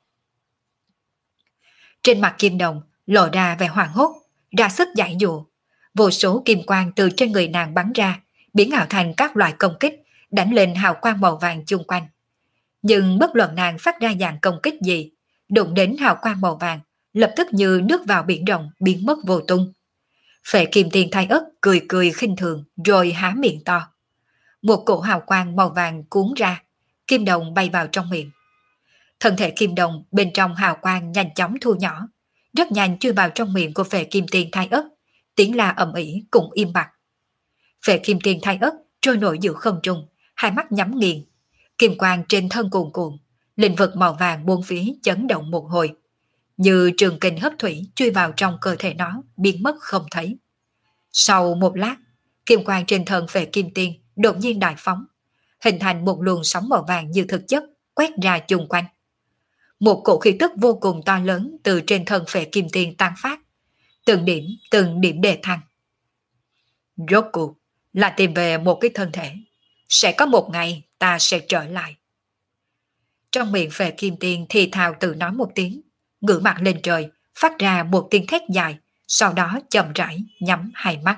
Trên mặt Kim Đồng lộ ra vẻ hoảng hốt, ra sức giải dụ. Vô số kim quang từ trên người nàng bắn ra, biến ảo thành các loại công kích, đánh lên hào quang màu vàng chung quanh. Nhưng bất luận nàng phát ra dạng công kích gì, đụng đến hào quang màu vàng, lập tức như nước vào biển rộng biến mất vô tung. Phệ Kim Tiên Thai Ất cười cười khinh thường rồi há miệng to. Một cổ hào quang màu vàng cuốn ra, Kim Đồng bay vào trong miệng. Thân thể Kim Đồng bên trong hào quang nhanh chóng thu nhỏ, rất nhanh chui vào trong miệng của Phệ Kim Tiên Thai Ất, tiếng la ầm ĩ cũng im bặt. Phệ Kim Tiên Thai Ất trôi nổi giữa không trung, hai mắt nhắm nghiền, kim quang trên thân cuồn cuộn, lĩnh vực màu vàng bốn phía chấn động một hồi, như trường kình hấp thủy chui vào trong cơ thể nó, biến mất không thấy. Sau một lát, kim quang trên thân Phệ Kim Tiên đột nhiên đại phóng, hình thành một luồng sóng màu vàng như thực chất quét ra chung quanh. Một cổ khí tức vô cùng to lớn từ trên thân Phệ Kim Tiên tan phát, từng điểm từng điểm đề thăng. Rốt cuộc là tìm về một cái thân thể, sẽ có một ngày ta sẽ trở lại. Trong miệng Phệ Kim Tiên thì thào tự nói một tiếng, ngửa mặt lên trời, phát ra một tiếng thét dài, sau đó chậm rãi nhắm hai mắt.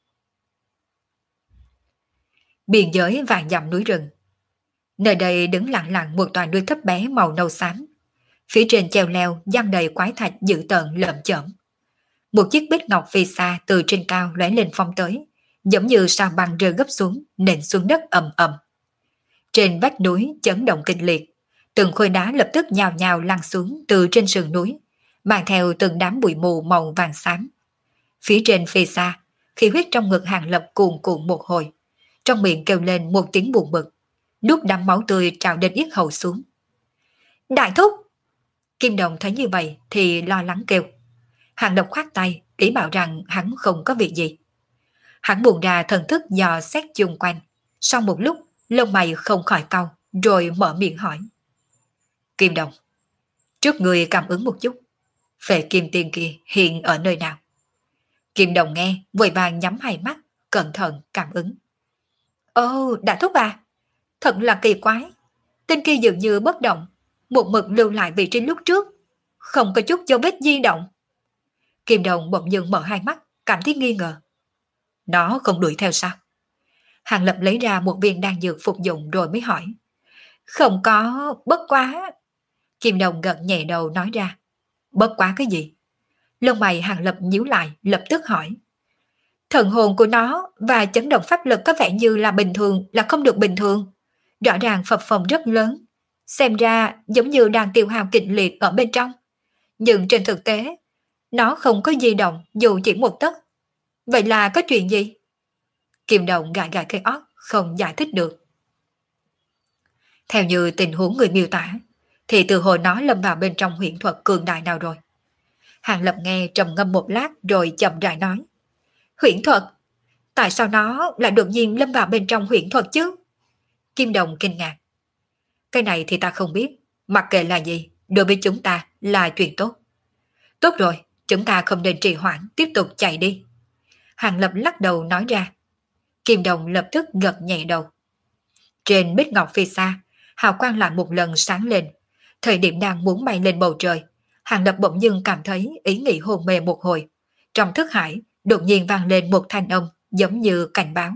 Biên giới vàng dặm núi rừng. Nơi đây đứng lặng lặng một tòa núi thấp bé màu nâu xám. Phía trên treo leo giăng đầy quái thạch dữ tợn lởm chởm. Một chiếc bích ngọc phi xa từ trên cao lóe lên phong tới, giống như sao băng rơi gấp xuống, nện xuống đất ầm ầm. Trên vách núi chấn động kịch liệt, từng khối đá lập tức nhào nhào lăn xuống từ trên sườn núi, mang theo từng đám bụi mù màu vàng xám. Phía trên phi xa, khí huyết trong ngực Hàng Lập cuồn cuộn một hồi, trong miệng kêu lên một tiếng buồn bực, nuốt đám máu tươi trào đến yết hầu xuống. Đại thúc! Kim Đồng thấy như vậy thì lo lắng kêu. Hàng Lập khoát tay, ý bảo rằng hắn không có việc gì. Hắn buông ra thần thức dò xét chung quanh, sau một lúc lông mày không khỏi cau, rồi mở miệng hỏi. Kim Đồng, trước người cảm ứng một chút, Phệ Kim Tiên kia hiện ở nơi nào? Kim Đồng nghe, vội vàng nhắm hai mắt, cẩn thận cảm ứng. Ồ, Đại thúc à, thật là kỳ quái. Tên kia dường như bất động, một mực lưu lại vị trí lúc trước, không có chút dấu vết di động. Kim Đồng bỗng dưng mở hai mắt, cảm thấy nghi ngờ. Nó không đuổi theo sao? Hàng Lập lấy ra một viên đan dược phục dụng rồi mới hỏi. Không có, bất quá. Kim Đồng gật nhẹ đầu nói ra. Bất quá cái gì? Lông mày Hàng Lập nhíu lại, lập tức hỏi. Thần hồn của nó và chấn động pháp lực có vẻ như là bình thường, là không được bình thường. Rõ ràng phập phồng rất lớn, xem ra giống như đang tiêu hao kịch liệt ở bên trong. Nhưng trên thực tế, nó không có di động dù chỉ một tấc. Vậy là có chuyện gì? Kim Đồng gãi gãi cây óc, không giải thích được. Theo như tình huống người miêu tả, thì từ hồi nó lâm vào bên trong huyễn thuật cường đại nào rồi? Hàng Lập nghe trầm ngâm một lát rồi chậm rãi nói. Huyễn thuật? Tại sao nó lại đột nhiên lâm vào bên trong huyễn thuật chứ? Kim Đồng kinh ngạc. Cái này thì ta không biết, mặc kệ là gì, đối với chúng ta là chuyện tốt. Tốt rồi, chúng ta không nên trì hoãn, tiếp tục chạy đi. Hàng Lập lắc đầu nói ra. Kim Đồng lập tức gật nhẹ đầu. Trên bích ngọc phi xa, hào quang lại một lần sáng lên. Thời điểm đang muốn bay lên bầu trời, Hàng Lập bỗng dưng cảm thấy ý nghĩ hôn mê một hồi. Trong thức hải đột nhiên vang lên một thanh âm giống như cảnh báo.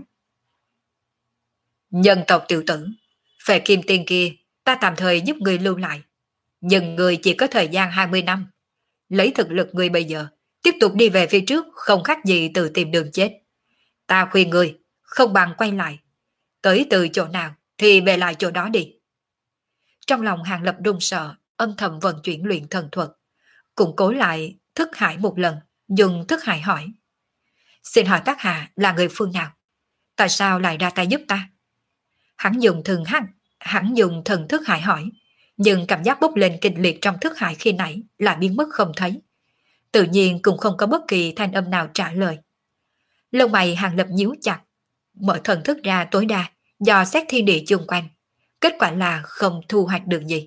Nhân tộc tiểu tử, Phệ Kim Tiên kia ta tạm thời giúp người lưu lại, nhưng người chỉ có thời gian hai mươi năm. Lấy thực lực người bây giờ, tiếp tục đi về phía trước không khác gì từ tìm đường chết. Ta khuyên người, không bằng quay lại. Tới từ chỗ nào thì về lại chỗ đó đi. Trong lòng Hàng Lập run sợ, âm thầm vận chuyển luyện thần thuật, củng cố lại thức hải một lần, dùng thức hải hỏi. Xin hỏi các hạ là người phương nào? Tại sao lại ra tay giúp ta? Hắn dùng thần hắn, hắn dùng thần thức hải hỏi, nhưng cảm giác bốc lên kịch liệt trong thức hải khi nãy lại biến mất không thấy. Tự nhiên cũng không có bất kỳ thanh âm nào trả lời. Lông mày Hàng Lập nhíu chặt, mở thần thức ra tối đa, dò xét thiên địa chung quanh. Kết quả là không thu hoạch được gì.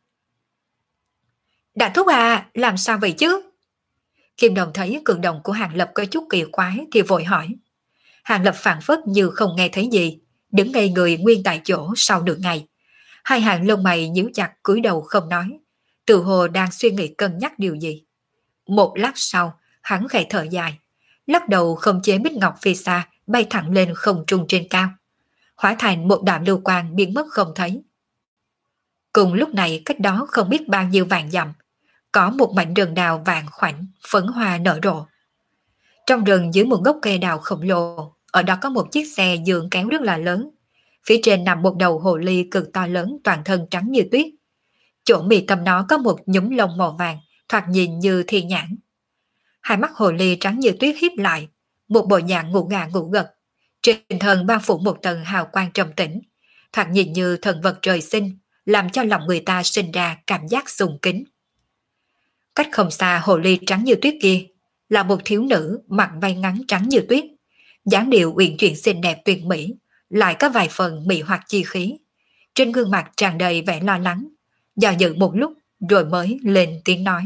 Đại thúc à, làm sao vậy chứ? Kim Đồng thấy cử động của Hàng Lập có chút kỳ quái thì vội hỏi. Hàng Lập phản phất như không nghe thấy gì, đứng ngây người nguyên tại chỗ sau nửa ngày. Hai hàng lông mày nhíu chặt cúi đầu không nói, tự hồ đang suy nghĩ cân nhắc điều gì. Một lát sau, hắn khẽ thở dài, lắc đầu không chế bích ngọc phi xa bay thẳng lên không trung trên cao, hóa thành một đạo lưu quang biến mất không thấy. Cùng lúc này cách đó không biết bao nhiêu vạn dặm, có một mảnh rừng đào vàng khoảnh phấn hoa nở rộ. Trong rừng dưới một gốc cây đào khổng lồ, ở đó có một chiếc xe dường kéo rất là lớn. Phía trên nằm một đầu hồ ly cực to lớn toàn thân trắng như tuyết. Chỗ mi tâm nó có một nhúm lông màu vàng, thoạt nhìn như thiên nhãn. Hai mắt hồ ly trắng như tuyết híp lại, một bộ dạng ngủ ngà ngủ gật. Trên thân bao phủ một tầng hào quang trầm tĩnh, thoạt nhìn như thần vật trời sinh, làm cho lòng người ta sinh ra cảm giác sùng kính. Cách không xa hồ ly trắng như tuyết kia là một thiếu nữ mặc váy ngắn trắng như tuyết, dáng điệu uyển chuyển xinh đẹp tuyệt mỹ, lại có vài phần mị hoặc chi khí. Trên gương mặt tràn đầy vẻ lo lắng, do dự một lúc rồi mới lên tiếng nói.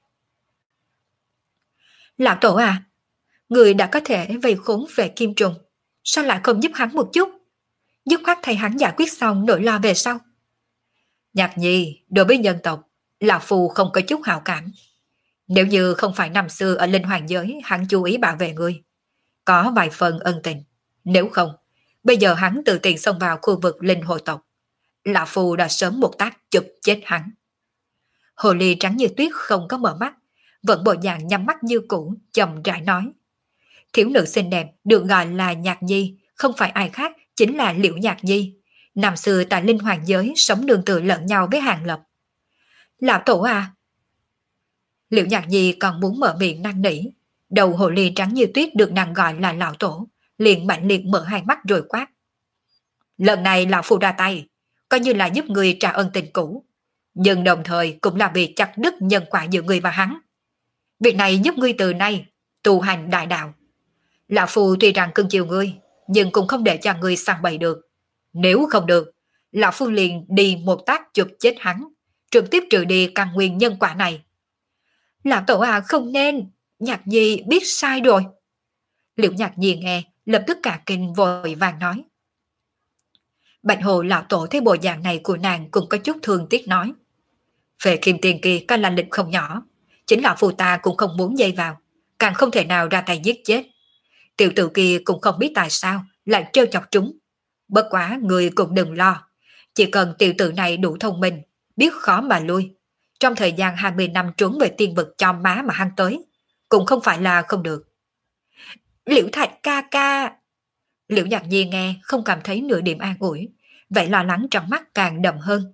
Lão tổ à, người đã có thể vây khốn về Kim Trùng, sao lại không giúp hắn một chút? Dứt khoát thầy hắn giải quyết xong nỗi lo về sau. Nhạc Nhi, đối với nhân tộc, lão phù không có chút hảo cảm. Nếu như không phải năm xưa ở linh hoàng giới hắn chú ý bảo vệ ngươi, có vài phần ân tình. Nếu không, bây giờ hắn tự tiện xông vào khu vực linh hồ tộc, lão phù đã sớm một tác chụp chết hắn. Hồ ly trắng như tuyết không có mở mắt, vẫn bộ dạng nhắm mắt như cũ, chậm rãi nói. Thiếu nữ xinh đẹp được gọi là Nhạc Nhi, không phải ai khác, chính là Liễu Nhạc Nhi. Năm xưa tại linh hoàng giới sống nương tựa lẫn nhau với Hàng Lập. Lão tổ à? Liễu Nhạc Nhi còn muốn mở miệng năn nỉ. Đầu hồ ly trắng như tuyết được nàng gọi là lão tổ, liền mạnh liệt mở hai mắt rồi quát. Lần này lão phu ra tay, coi như là giúp người trả ơn tình cũ, nhưng đồng thời cũng là vì chặt đứt nhân quả giữa người và hắn. Việc này giúp ngươi từ nay tu hành đại đạo. Lão phu tuy rằng cưng chiều ngươi, nhưng cũng không để cho ngươi sang bậy được. Nếu không được, lão phu liền đi một tác chụp chết hắn, trực tiếp trừ đi căn nguyên nhân quả này. Lão tổ à, không nên, Nhạc Nhi biết sai rồi. Liễu Nhạc Nhi nghe, lập tức cả kinh vội vàng nói. Bạch Hồ lão tổ thấy bộ dạng này của nàng cũng có chút thương tiếc nói. Về Kim Tiền kia có là lịch không nhỏ, chính lão phù ta cũng không muốn dây vào, càng không thể nào ra tay giết chết. Tiểu tử kia cũng không biết tại sao lại trêu chọc chúng. Bất quá người cũng đừng lo, chỉ cần tiểu tử này đủ thông minh, biết khó mà lui. Trong thời gian hai mươi năm trốn về tiên vực cho má mà hắn tới, cũng không phải là không được. Liễu Thạch ca ca. Liễu Nhạc Nhi nghe không cảm thấy nửa điểm an ủi, vậy lo lắng trong mắt càng đậm hơn.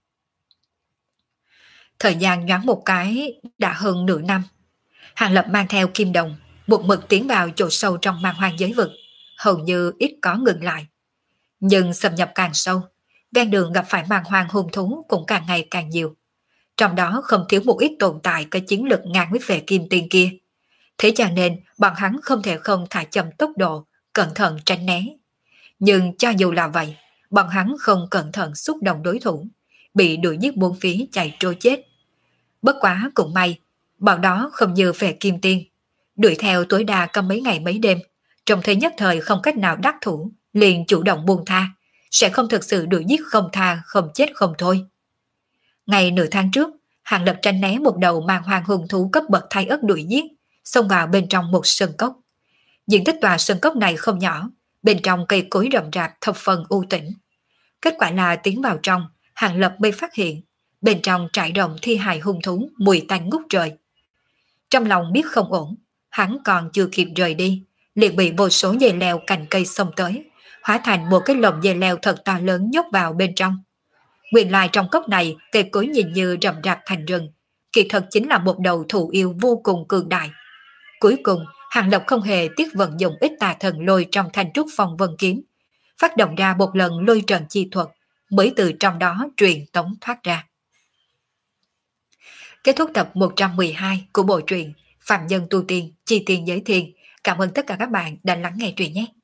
Thời gian nhoáng một cái đã hơn nửa năm. Hàng Lập mang theo Kim Đồng một mực tiến vào chỗ sâu trong man hoang giới vực, hầu như ít có ngừng lại. Nhưng xâm nhập càng sâu, ven đường gặp phải man hoang hung thú cũng càng ngày càng nhiều. Trong đó không thiếu một ít tồn tại có chiến lực ngang với về Kim Tiên kia. Thế cho nên bọn hắn không thể không thả chậm tốc độ, cẩn thận tránh né. Nhưng cho dù là vậy, bọn hắn không cẩn thận xúc động đối thủ, bị đuổi giết bốn phía chạy trôi chết. Bất quá cũng may, bọn đó không như về Kim Tiên, đuổi theo tối đa có mấy ngày mấy đêm, trong thế nhất thời không cách nào đắc thủ, liền chủ động buông tha, sẽ không thực sự đuổi giết không tha, không chết không thôi. Ngày nửa tháng trước, Hàng Lập tranh né một đầu mang hoàng hùng thú cấp bậc thay ớt đuổi giết, xông vào bên trong một sơn cốc. Diện tích tòa sơn cốc này không nhỏ, bên trong cây cối rậm rạp thập phần u tĩnh. Kết quả là tiến vào trong, Hàng Lập mới phát hiện, bên trong trải rộng thi hài hung thú mùi tanh ngút trời. Trong lòng biết không ổn, hắn còn chưa kịp rời đi, liền bị vô số dây leo cành cây xông tới, hóa thành một cái lồng dây leo thật to lớn nhốt vào bên trong. Nguyên lai trong cốc này, cây cối nhìn như rậm rạp thành rừng, kỳ thật chính là một đầu thụ yêu vô cùng cường đại. Cuối cùng, Hàng Lập không hề tiếc vận dụng ít tà thần lôi trong thanh trúc phong vân kiếm, phát động ra một lần lôi trận chi thuật, mới từ trong đó truyền tống thoát ra. Kết thúc tập một trăm mười hai của bộ truyện Phạm nhân tu tiên, chi tiền giới thiền. Cảm ơn tất cả các bạn đã lắng nghe truyện nhé.